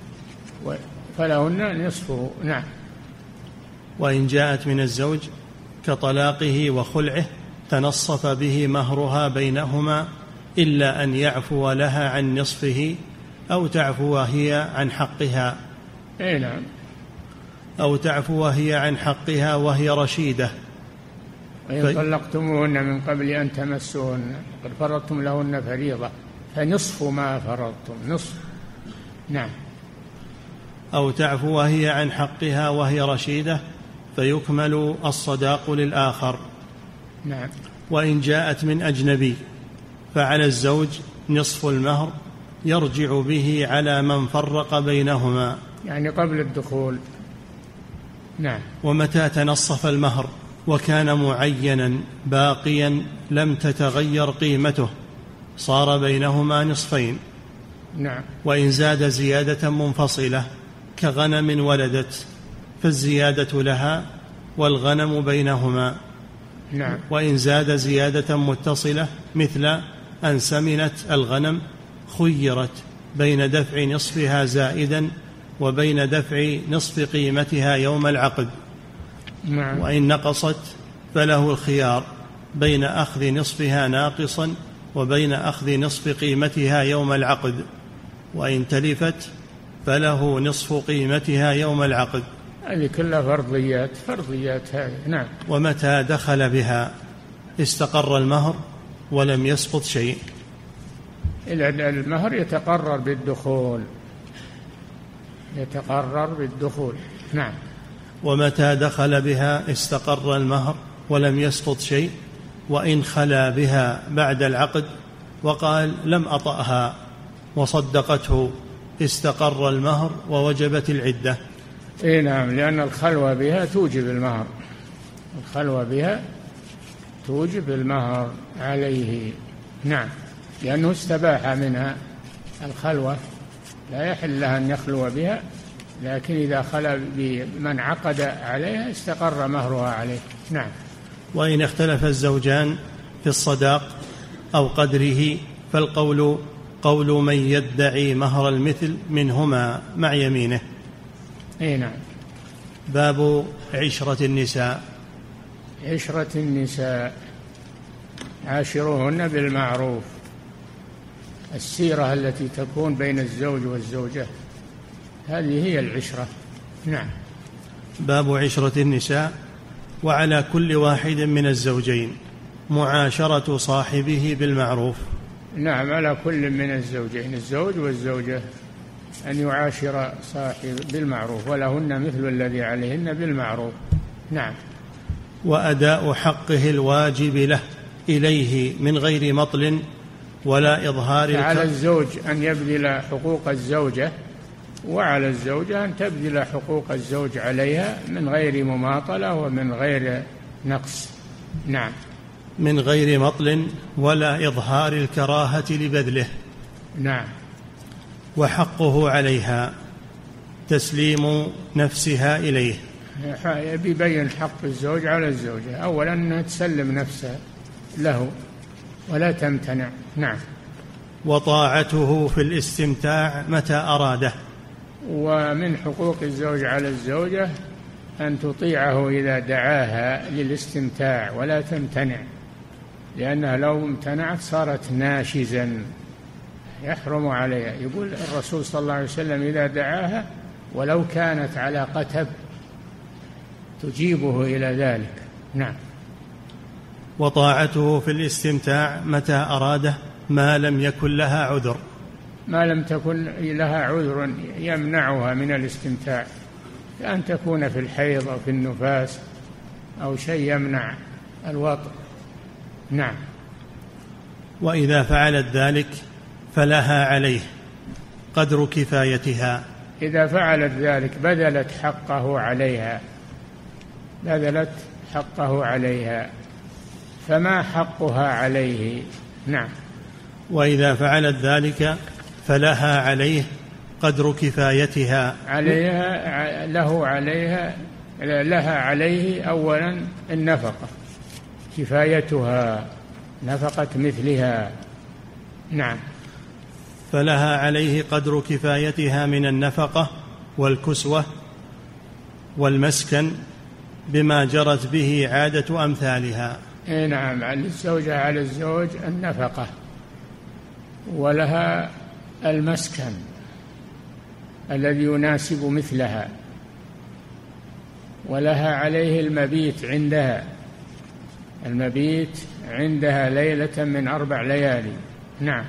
فلهن نصفه. نعم. وإن جاءت من الزوج كطلاقه وخلعه تنصف به مهرها بينهما، إلا أن يعفو لها عن نصفه أو تعفو هي عن حقها. أي نعم. أو تعفو هي عن حقها وهي رشيدة. وإن طلقتموهن من قبل أن تمسوهن قد فرضتم لهن فريضة فنصف ما فرضتم، نصف. نعم. أو تعفو هي عن حقها وهي رشيدة فيكمل الصداق للآخر. نعم. وإن جاءت من أجنبي فعلى الزوج نصف المهر يرجع به على من فرق بينهما، يعني قبل الدخول. نعم. ومتى تنصف المهر وكان معينا باقيا لم تتغير قيمته صار بينهما نصفين. نعم. وإن زاد زيادة منفصلة كغنم ولدت فالزيادة لها والغنم بينهما. نعم. وإن زاد زيادة متصلة مثل أن سمنت الغنم خيرت بين دفع نصفها زائدا وبين دفع نصف قيمتها يوم العقد. نعم. وإن نقصت فله الخيار بين أخذ نصفها ناقصا وبين أخذ نصف قيمتها يوم العقد. وإن تلفت فله نصف قيمتها يوم العقد. هذه كلها فرضيات فرضيات هذه. نعم. ومتى دخل بها استقر المهر ولم يسقط شيء. المهر يتقرر بالدخول يتقرر بالدخول. نعم. ومتى دخل بها استقر المهر ولم يسقط شيء. وإن خلا بها بعد العقد وقال لم أطأها وصدقته استقر المهر ووجبت العدة. إيه نعم، لأن الخلوة بها توجب المهر، الخلوة بها توجب المهر عليه. نعم، لأنه استباح منها الخلوة، لا يحل لها أن يخلو بها، لكن إذا خلا بمن عقد عليها استقر مهرها عليه. نعم. وإن اختلف الزوجان في الصداق أو قدره فالقول قول من يدعي مهر المثل منهما مع يمينه. اي نعم. باب عشرة النساء. عشرة النساء عاشروهن بالمعروف، السيرة التي تكون بين الزوج والزوجة، هذه هي العشرة. نعم. باب عشرة النساء. وعلى كل واحد من الزوجين معاشرة صاحبه بالمعروف. نعم، على كل من الزوجين، الزوج والزوجة، أن يعاشر صاحب بالمعروف، ولهن مثل الذي عليهن بالمعروف. نعم. وأداء حقه الواجب له إليه من غير مطل ولا إظهار. على الزوج أن يبذل حقوق الزوجة، وعلى الزوجة أن تبذل حقوق الزوج عليها من غير مماطلة ومن غير نقص. نعم. من غير مطل ولا إظهار الكراهة لبذله. نعم. وحقه عليها تسليم نفسها إليه. يبين حق الزوج على الزوجة، أولا أن تسلم نفسها له ولا تمتنع. نعم. وطاعته في الاستمتاع متى أراده. ومن حقوق الزوج على الزوجة أن تطيعه إذا دعاها للاستمتاع ولا تمتنع، لأنها لو امتنعت صارت ناشزا يحرم عليها. يقول الرسول صلى الله عليه وسلم إذا دعاها ولو كانت على قتب تجيبه إلى ذلك. نعم. وطاعته في الاستمتاع متى أراده ما لم يكن لها عذر. ما لم تكن لها عذر يمنعها من الاستمتاع، كأن تكون في الحيض أو في النفاس أو شيء يمنع الوطء. نعم. وإذا فعلت ذلك فلها عليه قدر كفايتها. إذا فعلت ذلك بذلت حقه عليها، بذلت حقه عليها، فما حقها عليه. نعم. وإذا فعلت ذلك فلها عليه قدر كفايتها. عليها له عليها لها عليه أولا النفقة، كفايتها نفقة مثلها. نعم. فلها عليه قدر كفايتها من النفقة والكسوة والمسكن بما جرت به عادة أمثالها. نعم. على الزوجة على الزوج النفقة، ولها المسكن الذي يناسب مثلها، ولها عليه المبيت عندها، المبيت عندها ليلة من أربع ليالي. نعم.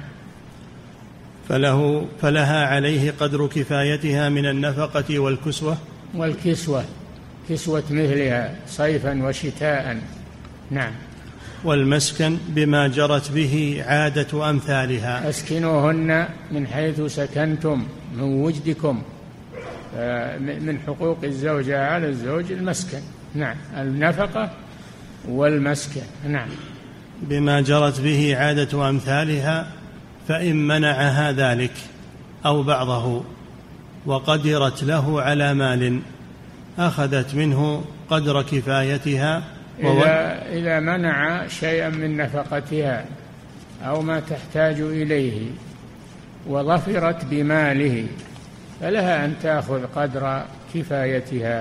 فله فلها عليه قدر كفايتها من النفقة والكسوة والكسوة كسوة مثلها صيفا وشتاء. نعم. والمسكن بما جرت به عادة أمثالها. أسكنوهن من حيث سكنتم من وجدكم. من حقوق الزوجة على الزوج المسكن. نعم. النفقة والمسكن. نعم. بما جرت به عادة أمثالها، فإن منعها ذلك أو بعضه وقدرت له على مال أخذت منه قدر كفايتها. إذا, إذا منع شيئا من نفقتها أو ما تحتاج إليه وظفرت بماله فلها أن تأخذ قدر كفايتها،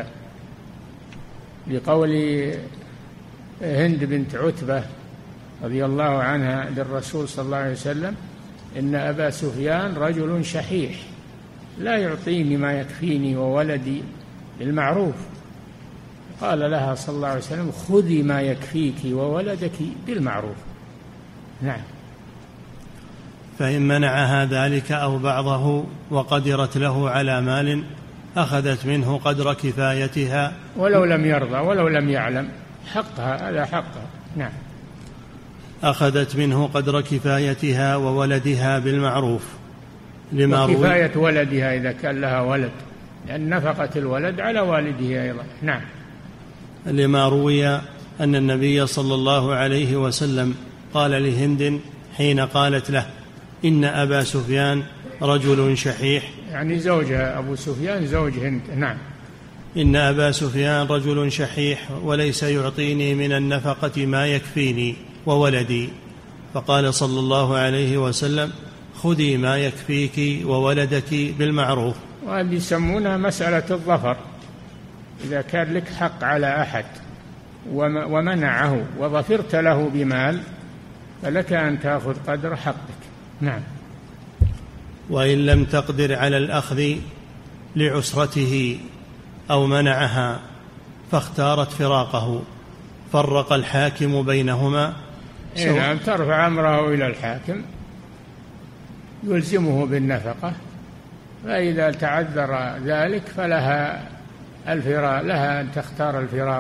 لقول هند بنت عتبة رضي الله عنها للرسول صلى الله عليه وسلم: إن أبا سفيان رجل شحيح لا يعطيني ما يكفيني وولدي بالمعروف. قال لها صلى الله عليه وسلم: خذي ما يكفيك وولدك بالمعروف. نعم. فإن منعها ذلك أو بعضه وقدرت له على مال أخذت منه قدر كفايتها ولو لم يرضى ولو لم يعلم حقها، هذا حقها. نعم. أخذت منه قدر كفايتها وولدها بالمعروف. لما وكفاية ولدها إذا كان لها ولد، لأن نفقة الولد على والده أيضا. نعم. لما روي أن النبي صلى الله عليه وسلم قال لهند حين قالت له: إن أبا سفيان رجل شحيح، يعني زوجها أبو سفيان زوج هند. نعم. إن أبا سفيان رجل شحيح وليس يعطيني من النفقة ما يكفيني وولدي. فقال صلى الله عليه وسلم: خذي ما يكفيك وولدك بالمعروف. وهذه يسمونها مسألة الظفر. إذا كان لك حق على أحد ومنعه وظفرت له بمال فلك أن تأخذ قدر حقك. نعم. وإن لم تقدر على الأخذ لعسرته أو منعها فاختارت فراقه فرق الحاكم بينهما. نعم، ترفع أمره إلى الحاكم يلزمه بالنفقة، فإذا تعذر ذلك فلها الفراق، لها أن تختار الفراق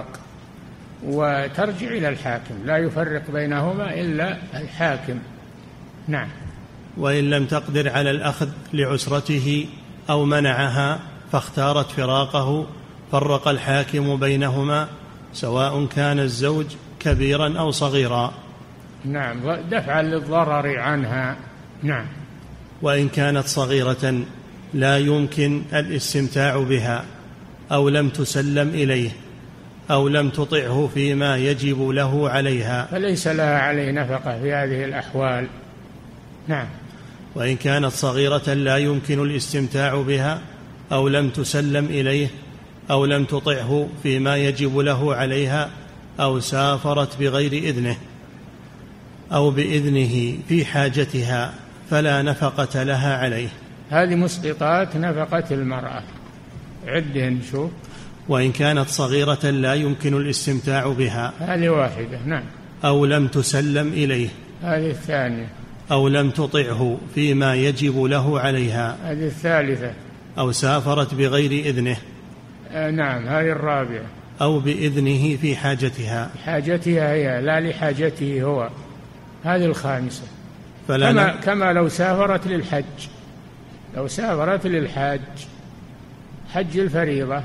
وترجع إلى الحاكم، لا يفرق بينهما إلا الحاكم. نعم. وإن لم تقدر على الأخذ لعسرته أو منعها فاختارت فراقه فرق الحاكم بينهما سواء كان الزوج كبيرا أو صغيرا. نعم، دفعا للضرر عنها. نعم. وإن كانت صغيرة لا يمكن الاستمتاع بها أو لم تسلم إليه أو لم تطعه فيما يجب له عليها فليس لها عليه نفقة في هذه الأحوال. نعم. وإن كانت صغيرة لا يمكن الاستمتاع بها أو لم تسلم إليه أو لم تطعه فيما يجب له عليها أو سافرت بغير إذنه أو بإذنه في حاجتها فلا نفقة لها عليه. هذه مسقطات نفقة المرأة. عدهن شوف. وإن كانت صغيرة لا يمكن الاستمتاع بها هذه واحدة. نعم. أو لم تسلم إليه هذه الثانية. أو لم تطعه فيما يجب له عليها هذه الثالثة. أو سافرت بغير إذنه. آه نعم، هذه الرابعة. أو بإذنه في حاجتها. حاجتها هي لا لحاجته هو. هذه الخامسة. كما, كما لو سافرت للحج، لو سافرت للحج حج الفريضة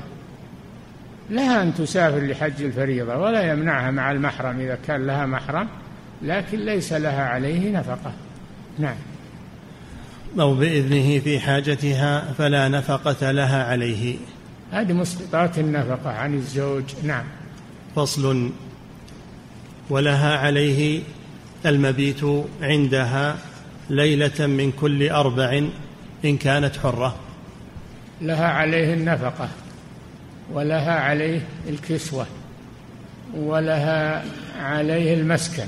لها أن تسافر لحج الفريضة ولا يمنعها مع المحرم إذا كان لها محرم، لكن ليس لها عليه نفقة. نعم. أو بإذنه في حاجتها فلا نفقة لها عليه. هذه مسقطات النفقة عن الزوج. نعم. فصل. ولها عليه المبيت عندها ليلة من كل أربع إن كانت حرة. لها عليه النفقة ولها عليه الكسوة ولها عليه المسكن،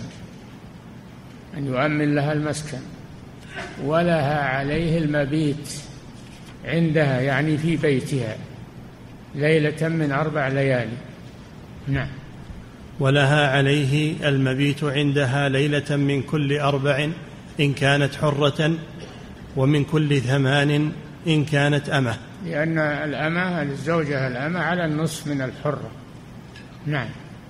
أن يؤمن لها المسكن، ولها عليه المبيت عندها يعني في بيتها ليلة من أربع ليالي. نعم. ولها عليه المبيت عندها ليلة من كل أربع إن كانت حرة ومن كل ثمان إن كانت أمة، لأن الأمة الزوجة الأمة على النصف من الحرة. نعم.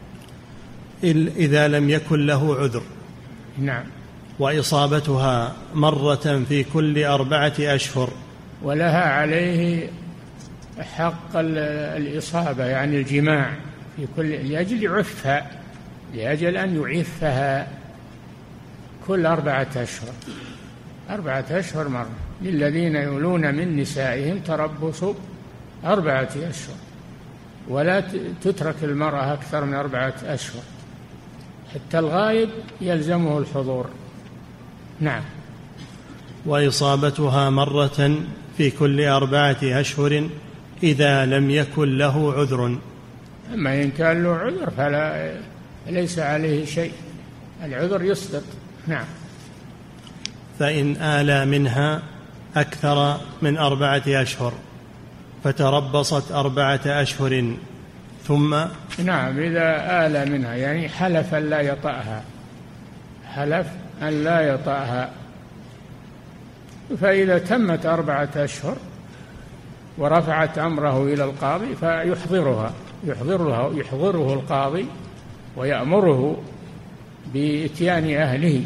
إذا لم يكن له عذر. نعم. وإصابتها مرة في كل أربعة أشهر. ولها عليه حق الإصابة يعني الجماع في كل، لأجل عفها، لأجل أن يعفها كل أربعة أشهر. أربعة أشهر مرة. للذين يولون من نسائهم تربص أربعة أشهر، ولا تترك المرأة أكثر من أربعة أشهر، حتى الغائب يلزمه الحضور. نعم. وإصابتها مرة في كل أربعة أشهر إذا لم يكن له عذر. أما إن كان له عذر فلا ليس عليه شيء، العذر يسقط. نعم. فإن آلى منها أكثر من أربعة أشهر فتربصت أربعة أشهر ثم. نعم، إذا آلى منها يعني حلف أن لا يطأها، حلف أن لا يطأها، فإذا تمت أربعة أشهر ورفعت أمره إلى القاضي فيحضرها، يحضرها يحضره القاضي ويأمره بإتيان أهله،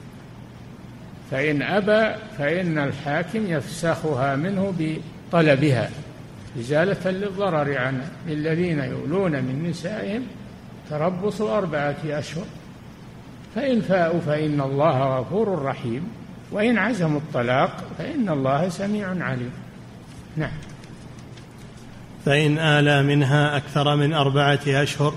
فإن أبى فإن الحاكم يفسخها منه بطلبها إزالة للضرر عنه. للذين يولون من نسائهم تربص أربعة أشهر، فإن فاءوا فإن الله غفور رحيم، وإن عزموا الطلاق فإن الله سميع عليم. نعم. فإن آلى منها أكثر من أربعة أشهر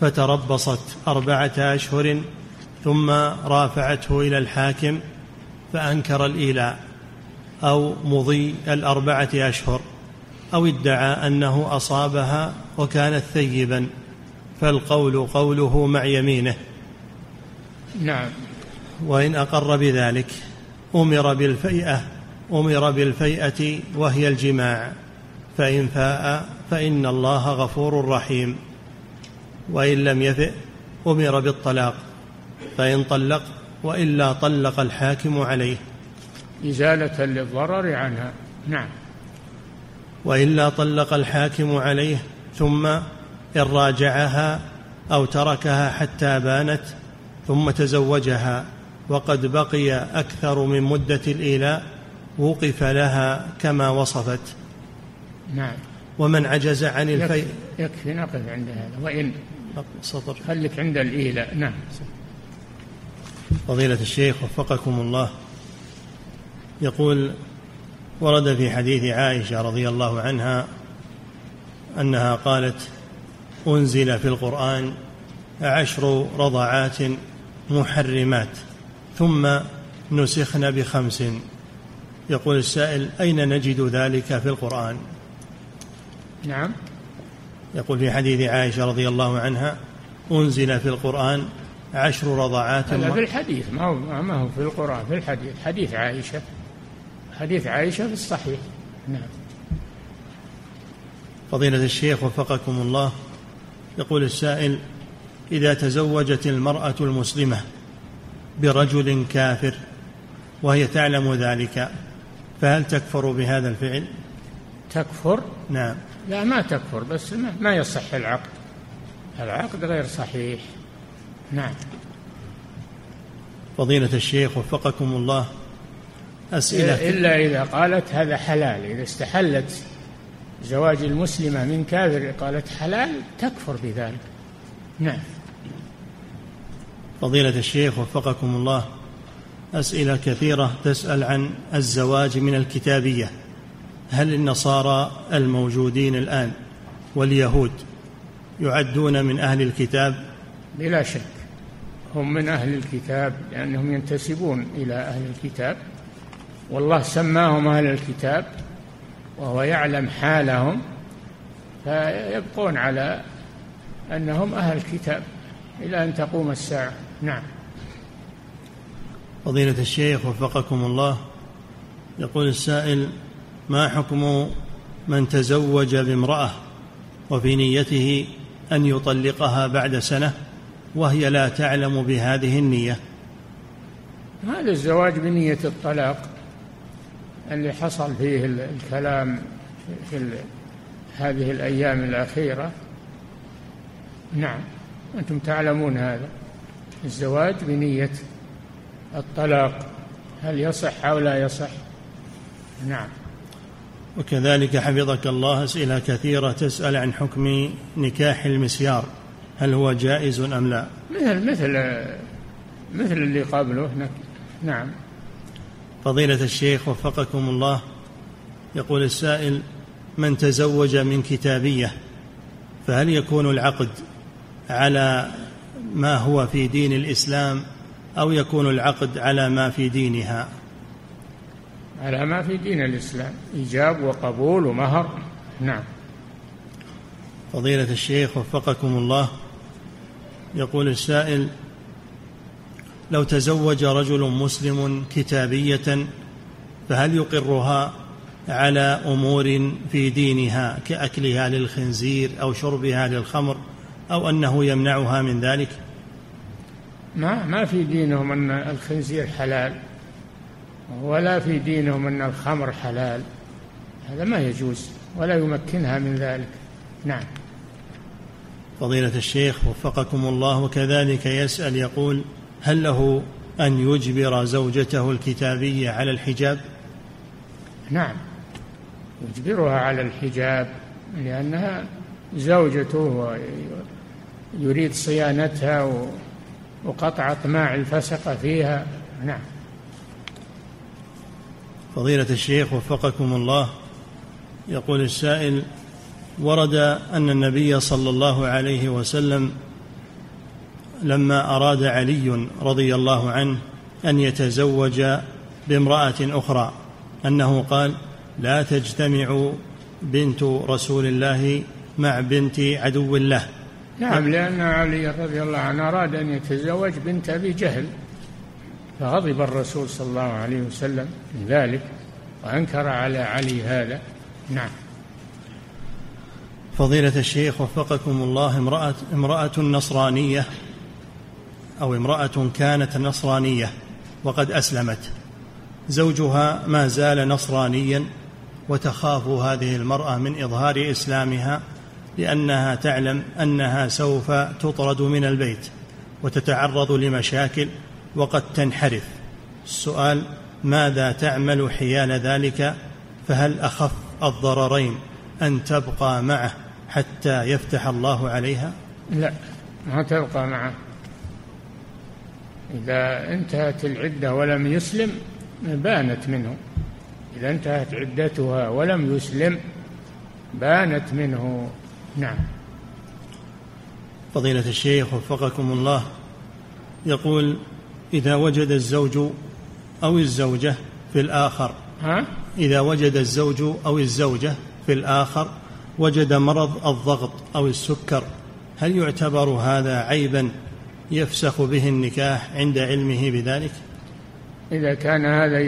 فتربصت أربعة أشهر ثم رافعته إلى الحاكم فأنكر الإيلاء أو مضي الأربعة أشهر أو ادعى أنه أصابها وكانت ثيبا، فالقول قوله مع يمينه. نعم. وإن أقر بذلك أمر بالفيئة أمر بالفيئة وهي الجماع، فإن فاء فإن الله غفور رحيم، وإن لم يفئ أمر بالطلاق، فإن طلق وإلا طلق الحاكم عليه إزالة للضرر عنها. نعم. وإلا طلق الحاكم عليه، ثم إن راجعها أو تركها حتى بانت ثم تزوجها وقد بقي أكثر من مدة الإيلاء وقف لها كما وصفت. نعم. ومن عجز عن الفيء يكفي نقف عند هذا. وإن سطر خليك عند الإيلاء. نعم. فضيلة الشيخ وفقكم الله، يقول: ورد في حديث عائشة رضي الله عنها أنها قالت: أنزل في القرآن عشر رضعات محرمات ثم نسخن بخمس. يقول السائل: أين نجد ذلك في القرآن؟ نعم. يقول في حديث عائشة رضي الله عنها: أنزل في القرآن عشر رضعات. هذا في الحديث، ما هو ما هو في القرآن، في الحديث، حديث عائشة، حديث عائشة في الصحيح. نعم. فضيلة الشيخ وفقكم الله، يقول السائل: إذا تزوجت المرأة المسلمة برجل كافر وهي تعلم ذلك فهل تكفر بهذا الفعل؟ تكفر؟ نعم. لا، ما تكفر، بس ما يصح العقد، العقد غير صحيح. نعم. فضيلة الشيخ وفقكم الله، أسئلة إلا إذا قالت هذا حلال، إذا استحلت زواج المسلمة من كافر قالت حلال تكفر بذلك. نعم. فضيلة الشيخ وفقكم الله، أسئلة كثيرة تسأل عن الزواج من الكتابية. هل النصارى الموجودين الآن واليهود يعدون من أهل الكتاب؟ بلا شك هم من أهل الكتاب، لأنهم ينتسبون إلى أهل الكتاب، والله سماهم أهل الكتاب وهو يعلم حالهم، فيبقون على أنهم أهل الكتاب إلى أن تقوم الساعة. نعم. فضيلة الشيخ وفقكم الله، يقول السائل: ما حكم من تزوج بامرأة وفي نيته أن يطلقها بعد سنة وهي لا تعلم بهذه النية؟ هذا الزواج بنية الطلاق اللي حصل فيه الكلام في هذه الأيام الأخيرة. نعم، أنتم تعلمون هذا الزواج بنية الطلاق، هل يصح أو لا يصح؟ نعم. وكذلك حفظك الله أسئلة كثيرة تسأل عن حكم نكاح المسيار، هل هو جائز أم لا؟ مثل مثل مثل اللي قبله. نعم. فضيلة الشيخ وفقكم الله، يقول السائل: من تزوج من كتابية فهل يكون العقد على ما هو في دين الإسلام أو يكون العقد على ما في دينها؟ على ما في دين الإسلام، إيجاب وقبول ومهر. نعم. فضيلة الشيخ وفقكم الله، يقول السائل: لو تزوج رجل مسلم كتابية فهل يقرها على أمور في دينها كأكلها للخنزير أو شربها للخمر أو أنه يمنعها من ذلك؟ ما ما في دينهم أن الخنزير حلال ولا في دينهم أن الخمر حلال، هذا ما يجوز ولا يمكنها من ذلك. نعم. فضيلة الشيخ وفقكم الله، وكذلك يسأل يقول: هل له أن يجبر زوجته الكتابية على الحجاب؟ نعم، يجبرها على الحجاب لأنها زوجته ويريد صيانتها وقطع طماع الفسق فيها. نعم. فضيلة الشيخ وفقكم الله، يقول السائل: ورد أن النبي صلى الله عليه وسلم لما أراد علي رضي الله عنه أن يتزوج بامرأة أخرى أنه قال: لا تجتمع بنت رسول الله مع بنت عدو الله. نعم، لأن علي رضي الله عنه أراد أن يتزوج بنت أبي جهل، فغضب الرسول صلى الله عليه وسلم من ذلك وأنكر على علي هذا. نعم. فضيلة الشيخ وفقكم الله، امرأة, امرأة نصرانية أو امرأة كانت نصرانية وقد أسلمت، زوجها ما زال نصرانيا، وتخاف هذه المرأة من إظهار إسلامها لأنها تعلم أنها سوف تطرد من البيت وتتعرض لمشاكل وقد تنحرف. السؤال: ماذا تعمل حيال ذلك؟ فهل أخف الضررين أن تبقى معه حتى يفتح الله عليها؟ لا، ما تبقى معه. إذا انتهت العدة ولم يسلم بانت منه، إذا انتهت عدتها ولم يسلم بانت منه. نعم. فضيلة الشيخ وفقكم الله، يقول: إذا وجد الزوج أو الزوجة في الآخر ها؟ إذا وجد الزوج أو الزوجة في الآخر وجد مرض الضغط أو السكر، هل يعتبر هذا عيبا يفسخ به النكاح عند علمه بذلك؟ إذا كان هذا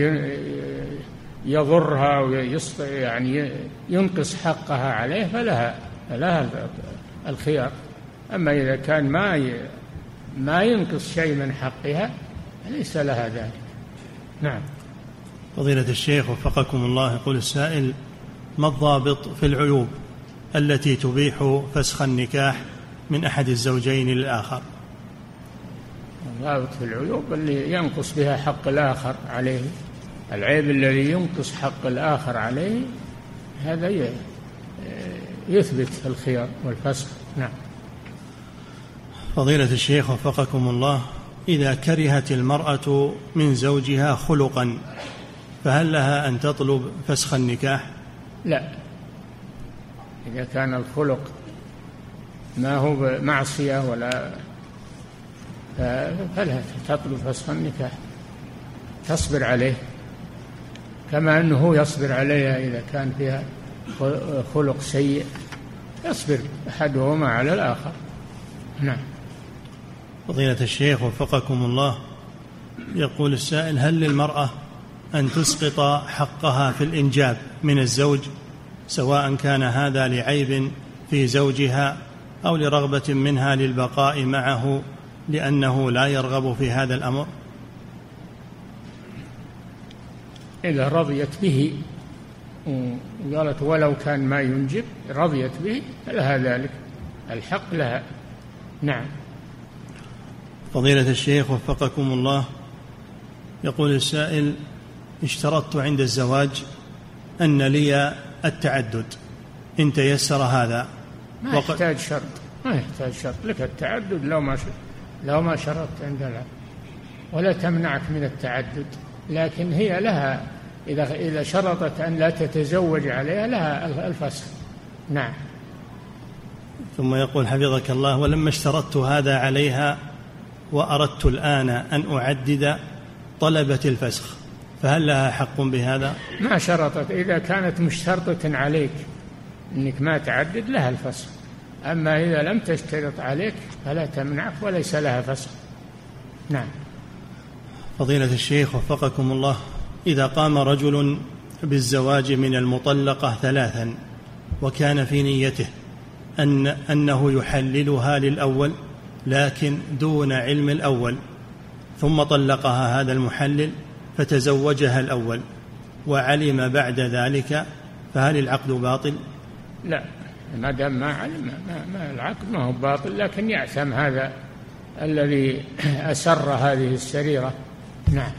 يضرها يعني ينقص حقها عليه فلها لها الخيار. أما إذا كان ما ما ينقص شيء من حقها ليس لها ذلك. نعم. فضيلة الشيخ وفقكم الله، يقول السائل: ما الضابط في العيوب التي تبيح فسخ النكاح من أحد الزوجين للآخر؟ الضابط في العيوب اللي ينقص بها حق الآخر عليه، العيب الذي ينقص حق الآخر عليه هذا يثبت الخيار والفسخ. نعم. فضيلة الشيخ وفقكم الله، إذا كرهت المرأة من زوجها خلقا فهل لها أن تطلب فسخ النكاح؟ لا، إذا كان الخلق ما هو معصية ولا فلها تطلب فسخ النكاح، تصبر عليه كما أنه يصبر عليها إذا كان فيها خلق سيء، يصبر أحدهما على الآخر. نعم. فضيلة الشيخ وفقكم الله، يقول السائل: هل للمرأة أن تسقط حقها في الإنجاب من الزوج سواء كان هذا لعيب في زوجها أو لرغبة منها للبقاء معه لأنه لا يرغب في هذا الأمر؟ إذا رضيت به وقالت ولو كان ما ينجب رضيت به لها ذلك، الحق لها. نعم. فضيلة الشيخ وفقكم الله، يقول السائل: اشترطت عند الزواج أن لي التعدد إن تيسر هذا. ما وقد يحتاج شرط، ما يحتاج شرط، لك التعدد لو ما لو ما شرطت عندنا، ولا تمنعك من التعدد، لكن هي لها إذا إذا شرطت أن لا تتزوج عليها لها الفسخ. نعم. ثم يقول حفظك الله: ولما اشترطت هذا عليها وأردت الآن أن أعدد طلبت الفسخ، فهل لها حق بهذا؟ ما شرطت، إذا كانت مشترطة عليك أنك ما تعدد لها الفسخ، أما إذا لم تشترط عليك فلا تمنعك وليس لها فسخ. نعم. فضيلة الشيخ وفقكم الله، إذا قام رجل بالزواج من المطلقة ثلاثا وكان في نيته أن أنه يحللها للأول لكن دون علم الأول، ثم طلقها هذا المحلل فتزوجها الأول وعلم بعد ذلك، فهل العقد باطل؟ لا، ما دام ما علم ما, ما العقد ما هو باطل، لكن يأثم هذا الذي أسر هذه السريرة. نعم.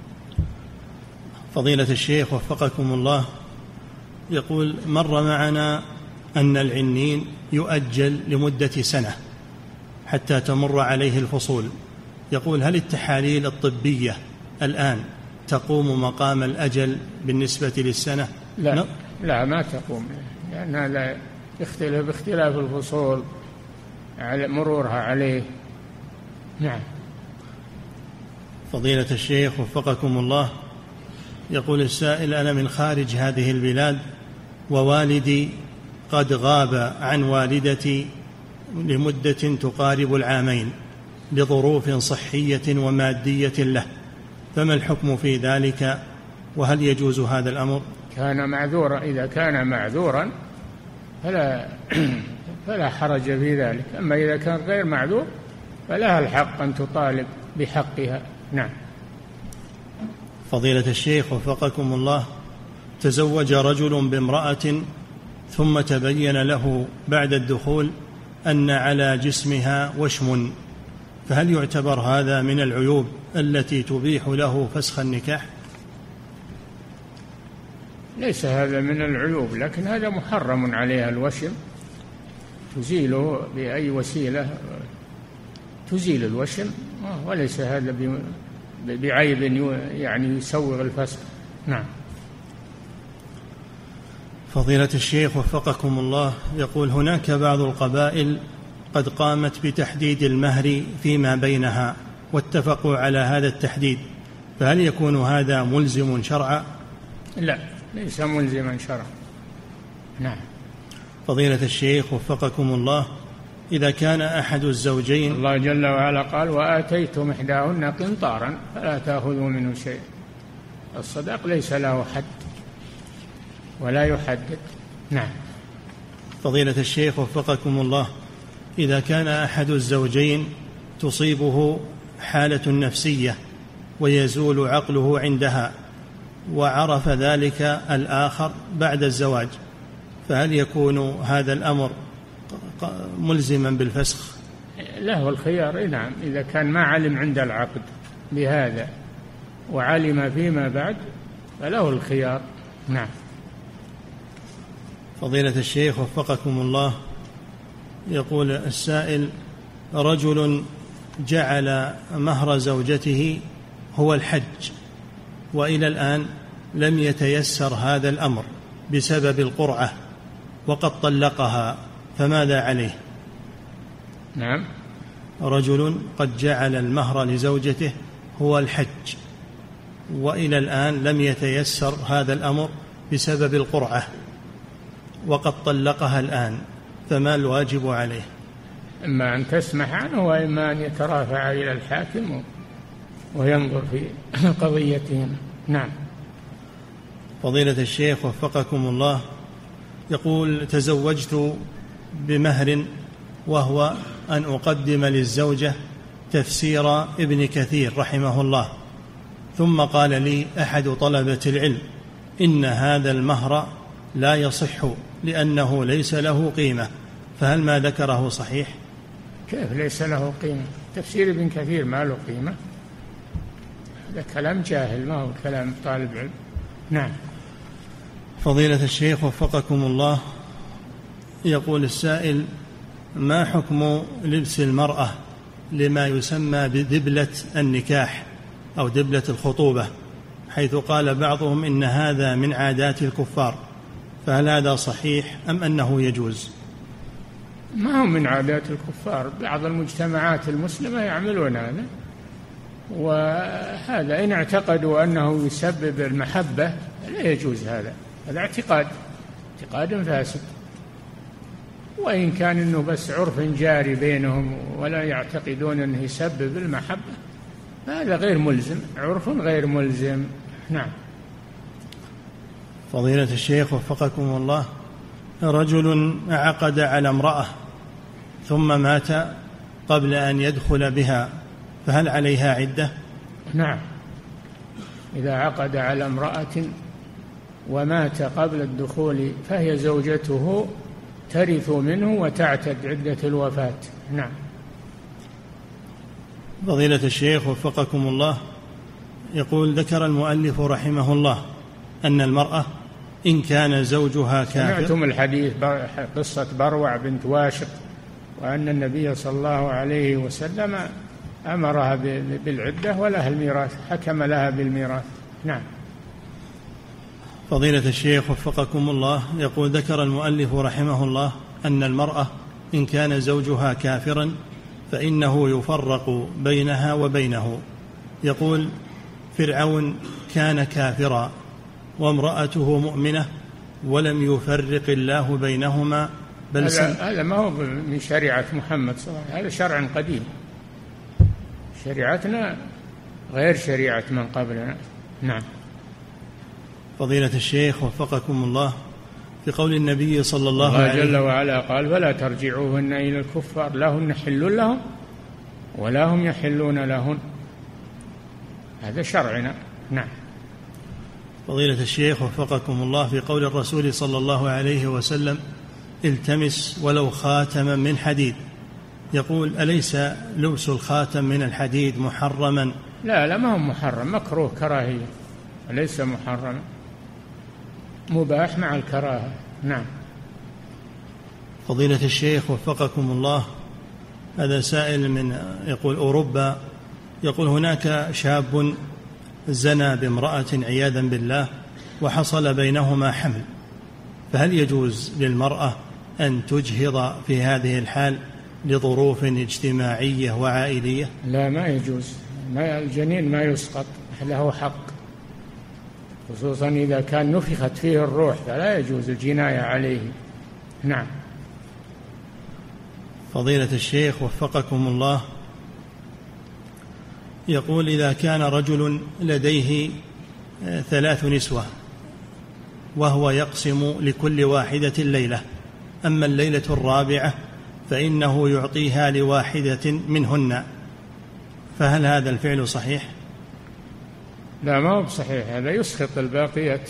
فضيلة الشيخ وفقكم الله، يقول: مر معنا أن العنين يؤجل لمدة سنة حتى تمر عليه الفصول، يقول: هل التحاليل الطبية الآن تقوم مقام الأجل بالنسبة للسنة؟ لا ن... لا ما تقوم، لأنها لا يختلف باختلاف الفصول على مرورها عليه. نعم. فضيلة الشيخ وفقكم الله، يقول السائل: أنا من خارج هذه البلاد، ووالدي قد غاب عن والدتي لمدة تقارب العامين لظروف صحية ومادية له، فما الحكم في ذلك، وهل يجوز هذا الأمر؟ كان معذورا، إذا كان معذورا فلا فلا حرج في ذلك، أما إذا كان غير معذور فلها الحق أن تطالب بحقها. نعم. فضيلة الشيخ وفقكم الله، تزوج رجل بامرأة ثم تبين له بعد الدخول أن على جسمها وشم، فهل يعتبر هذا من العيوب التي تبيح له فسخ النكاح؟ ليس هذا من العيوب، لكن هذا محرم عليها الوشم، تزيله بأي وسيلة تزيل الوشم، وليس هذا بعيب يعني يسوغ الفسخ. نعم. فضيلة الشيخ وفقكم الله، يقول: هناك بعض القبائل قد قامت بتحديد المهر فيما بينها واتفقوا على هذا التحديد، فهل يكون هذا ملزم شرعا؟ لا، ليس ملزما شرعا. نعم. فضيلة الشيخ وفقكم الله، إذا كان أحد الزوجين، الله جل وعلا قال: وآتيتم إحداهن قنطارا فلا تأخذوا منه شيء. الصداق ليس له حد ولا يحدد. نعم. فضيلة الشيخ وفقكم الله، إذا كان أحد الزوجين تصيبه حالة نفسية ويزول عقله عندها وعرف ذلك الآخر بعد الزواج، فهل يكون هذا الأمر ملزما بالفسخ؟ له الخيار. نعم، إذا كان ما علم عند العقد بهذا وعلم فيما بعد فله الخيار. نعم. فضيلة الشيخ وفقكم الله، يقول السائل: رجل جعل مهر زوجته هو الحج، وإلى الآن لم يتيسر هذا الأمر بسبب القرعة وقد طلقها، فماذا عليه؟ نعم. رجل قد جعل المهر لزوجته هو الحج، وإلى الآن لم يتيسر هذا الأمر بسبب القرعة وقد طلقها الآن، فما الواجب عليه؟ إما أن تسمح عنه، وإما أن يترافع إلى الحاكم وينظر في قضيتهم. نعم. فضيلة الشيخ وفقكم الله، يقول: تزوجت بمهر وهو أن أقدم للزوجة تفسير ابن كثير رحمه الله، ثم قال لي أحد طلبة العلم إن هذا المهر لا يصح لأنه ليس له قيمة، فهل ما ذكره صحيح؟ كيف ليس له قيمة؟ تفسير ابن كثير ما له قيمة؟ هذا كلام جاهل، ما هو كلام طالب علم. نعم. فضيلة الشيخ وفقكم الله، يقول السائل: ما حكم لبس المرأة لما يسمى بدبلة النكاح أو دبلة الخطوبة، حيث قال بعضهم إن هذا من عادات الكفار، فهل هذا صحيح أم أنه يجوز؟ ما هو من عادات الكفار، بعض المجتمعات المسلمة يعملون هذا، وهذا إن اعتقدوا أنه يسبب المحبة لا يجوز، هذا هذا اعتقاد اعتقاد فاسد. وإن كان إنه بس عرف جاري بينهم ولا يعتقدون أنه يسبب المحبة، هذا غير ملزم، عرف غير ملزم. نعم. فضيلة الشيخ وفقكم الله، رجل عقد على امرأة ثم مات قبل أن يدخل بها، فهل عليها عدة؟ نعم، إذا عقد على امرأة ومات قبل الدخول فهي زوجته، ترث منه وتعتد عدة الوفاة. نعم. فضيلة الشيخ وفقكم الله، يقول: ذكر المؤلف رحمه الله أن المرأة إن كان زوجها كافر. سمعتم الحديث قصة بروع بنت واشق، وأن النبي صلى الله عليه وسلم أمرها بالعدة ولها الميراث، حكم لها بالميراث. نعم. فضيلة الشيخ وفقكم الله، يقول: ذكر المؤلف رحمه الله أن المرأة إن كان زوجها كافرا فإنه يفرق بينها وبينه، يقول: فرعون كان كافرا وامرأته مؤمنة ولم يفرق الله بينهما بل هذا, هذا ما هو من شريعة محمد صلى الله عليه وسلم، هذا شرع قديم. شريعتنا غير شريعة من قبلنا. نعم. فضيلة الشيخ وفقكم الله، في قول النبي صلى الله, الله عليه وسلم جل وعلا قال: فلا ترجعوهن إلى الكفار لا هن حل لهم ولا هم يحلون لهن. هذا شرعنا. نعم. فضيلة الشيخ وفقكم الله، في قول الرسول صلى الله عليه وسلم: التمس ولو خاتما من حديد، يقول: أليس لبس الخاتم من الحديد محرما؟ لا لا، ما هو محرم، مكروه كراهية، ليس محرما، مباح مع الكراهة. نعم. فضيلة الشيخ وفقكم الله، هذا سائل من يقول أوروبا، يقول: هناك شاب زنى بامرأة عياذا بالله وحصل بينهما حمل، فهل يجوز للمرأة أن تجهض في هذه الحال لظروف اجتماعية وعائلية؟ لا، ما يجوز، ما الجنين ما يسقط، له حق، خصوصا إذا كان نفخت فيه الروح فلا يجوز الجناية عليه. نعم. فضيلة الشيخ وفقكم الله، يقول: إذا كان رجل لديه ثلاث نسوة وهو يقسم لكل واحدة الليلة، أما الليلة الرابعة فإنه يعطيها لواحدة منهن، فهل هذا الفعل صحيح؟ لا، ما هو بصحيح، هذا يسخط الباقيات،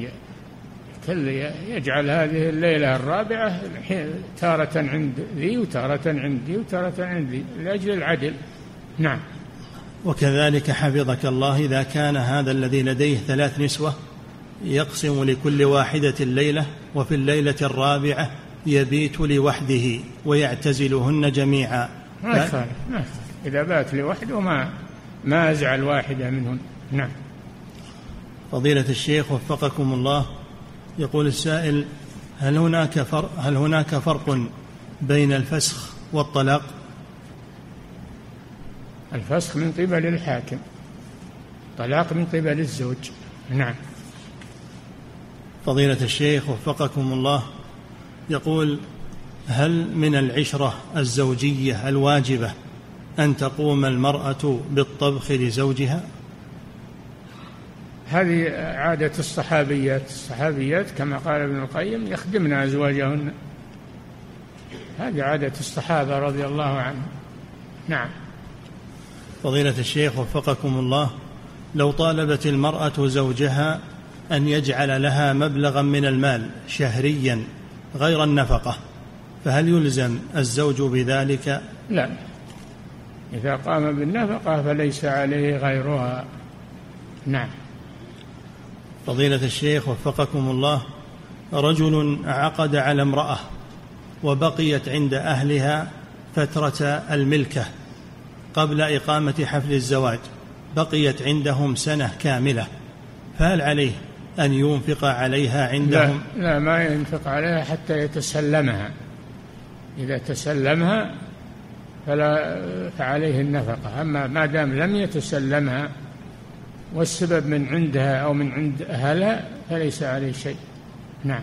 يجعل هذه الليلة الرابعة تارة عند ذي وتارة عند ذي وتارة عند ذي لأجل العدل. نعم. وكذلك حفظك الله، إذا كان هذا الذي لديه ثلاث نسوة يقسم لكل واحدة الليلة، وفي الليلة الرابعة يبيت لوحده ويعتزلهن جميعا، ما يخالف، ما يخالف، إذا بات لوحده ما ما أزعل واحدة منهن. نعم. فضيلة الشيخ وفقكم الله، يقول السائل: هل هناك فرق هل هناك فرق بين الفسخ والطلاق؟ الفسخ من قبل الحاكم، طلاق من قبل الزوج. نعم. فضيلة الشيخ وفقكم الله، يقول: هل من العشرة الزوجية الواجبة أن تقوم المرأة بالطبخ لزوجها؟ هذه عادة الصحابيات، الصحابيات كما قال ابن القيم يخدمن أزواجهن، هذه عادة الصحابة رضي الله عنهم. نعم. فضيلة الشيخ وفقكم الله، لو طالبت المرأة زوجها أن يجعل لها مبلغا من المال شهريا غير النفقة، فهل يلزم الزوج بذلك؟ لا، إذا قام بالنفقة فليس عليه غيرها. نعم. فضيلة الشيخ وفقكم الله، رجل عقد على امرأة وبقيت عند أهلها فترة الملكة قبل إقامة حفل الزواج، بقيت عندهم سنة كاملة، فهل عليه أن ينفق عليها عندهم؟ لا, لا ما ينفق عليها حتى يتسلمها، إذا تسلمها فلا فعليه النفقة، أما ما دام لم يتسلمها والسبب من عندها أو من عند أهلها فليس عليه شيء. نعم.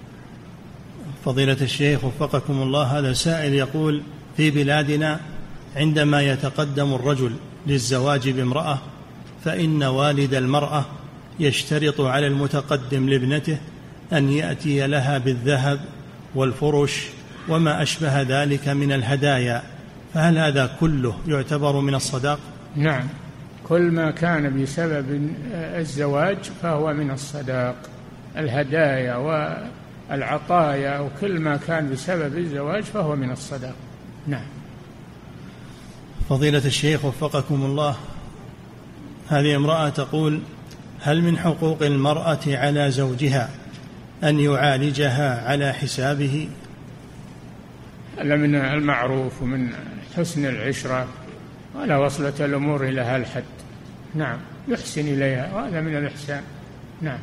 فضيلة الشيخ وفقكم الله، هذا سائل يقول: في بلادنا عندما يتقدم الرجل للزواج بامرأة فإن والد المرأة يشترط على المتقدم لابنته أن يأتي لها بالذهب والفرش وما أشبه ذلك من الهدايا، فهل هذا كله يعتبر من الصداق؟ نعم، كل ما كان بسبب الزواج فهو من الصداق، الهدايا والعطايا وكل ما كان بسبب الزواج فهو من الصداق. نعم. فضيلة الشيخ وفقكم الله، هذه امرأة تقول: هل من حقوق المرأة على زوجها أن يعالجها على حسابه؟ هذا من المعروف ومن حسن العشرة، ولا وصلت الأمور إلى هالحد. نعم، يحسن إليها، وهذا من الإحسان. نعم.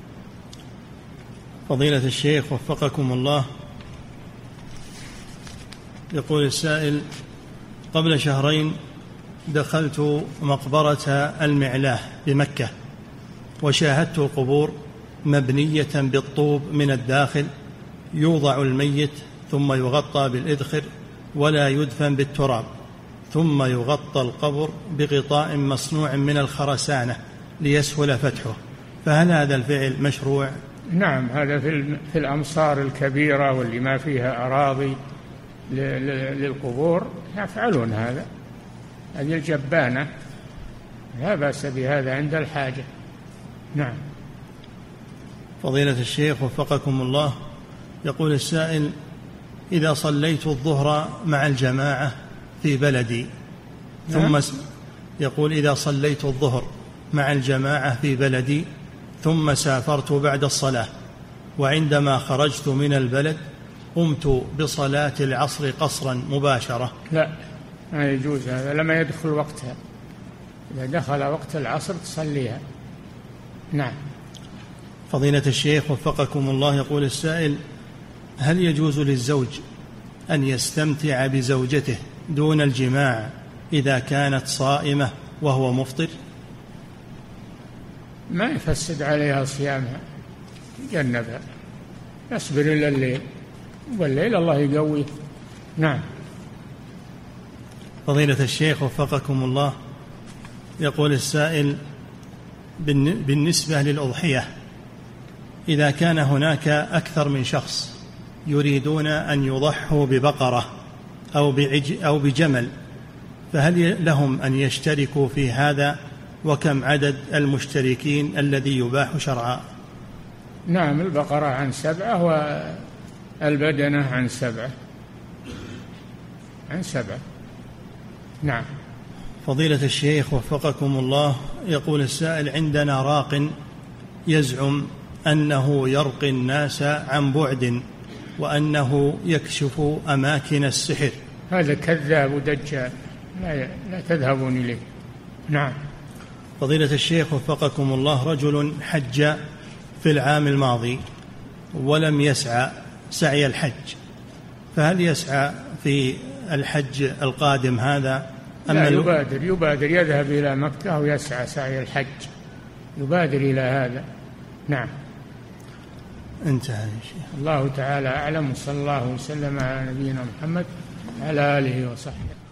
فضيلة الشيخ وفقكم الله، يقول السائل: قبل شهرين دخلت مقبرة المعلاه بمكة وشاهدت القبور مبنية بالطوب من الداخل، يوضع الميت ثم يغطى بالإذخر ولا يدفن بالتراب، ثم يغطى القبر بغطاء مصنوع من الخرسانة ليسهل فتحه، فهل هذا الفعل مشروع؟ نعم، هذا في الأمصار الكبيرة واللي ما فيها أراضي للقبور يفعلون هذا، هذه الجبانة لا بأس بهذا عند الحاجة. نعم. فضيلة الشيخ وفقكم الله، يقول السائل: إذا صليت الظهر مع الجماعة في بلدي ثم يقول إذا صليت الظهر مع الجماعة في بلدي ثم سافرت بعد الصلاة، وعندما خرجت من البلد قمت بصلاة العصر قصرا مباشرة، لا، ما يجوز هذا لما يدخل وقتها. إذا دخل وقت العصر تصليها. نعم. فضيلة الشيخ وفقكم الله، يقول السائل: هل يجوز للزوج أن يستمتع بزوجته دون الجماع إذا كانت صائمة وهو مفطر؟ ما يفسد عليها صيامها، يجنبها، يصبر إلى الليل، والليل الله يقويه. نعم. فضيلة الشيخ وفقكم الله، يقول السائل: بالنسبة للأضحية، إذا كان هناك أكثر من شخص يريدون أن يضحوا ببقرة أو بعج أو بجمل، فهل لهم أن يشتركوا في هذا؟ وكم عدد المشتركين الذي يباح شرعا؟ نعم، البقرة عن سبعة والبدنة عن سبعة عن سبعة. نعم. فضيلة الشيخ وفقكم الله، يقول السائل: عندنا راق يزعم أنه يرقي الناس عن بعد وأنه يكشف أماكن السحر. هذا كذاب ودجال، لا, لا تذهبون إليه. نعم. فضيلة الشيخ وفقكم الله، رجل حج في العام الماضي ولم يسعى سعي الحج، فهل يسعى في الحج القادم هذا أم لا؟ يبادر يبادر يذهب إلى مكة ويسعى سعي الحج، يبادر إلى هذا. نعم. انتهى يا شيخ. الله تعالى أعلم، وصلى الله وسلم على نبينا محمد على آله وصحبه.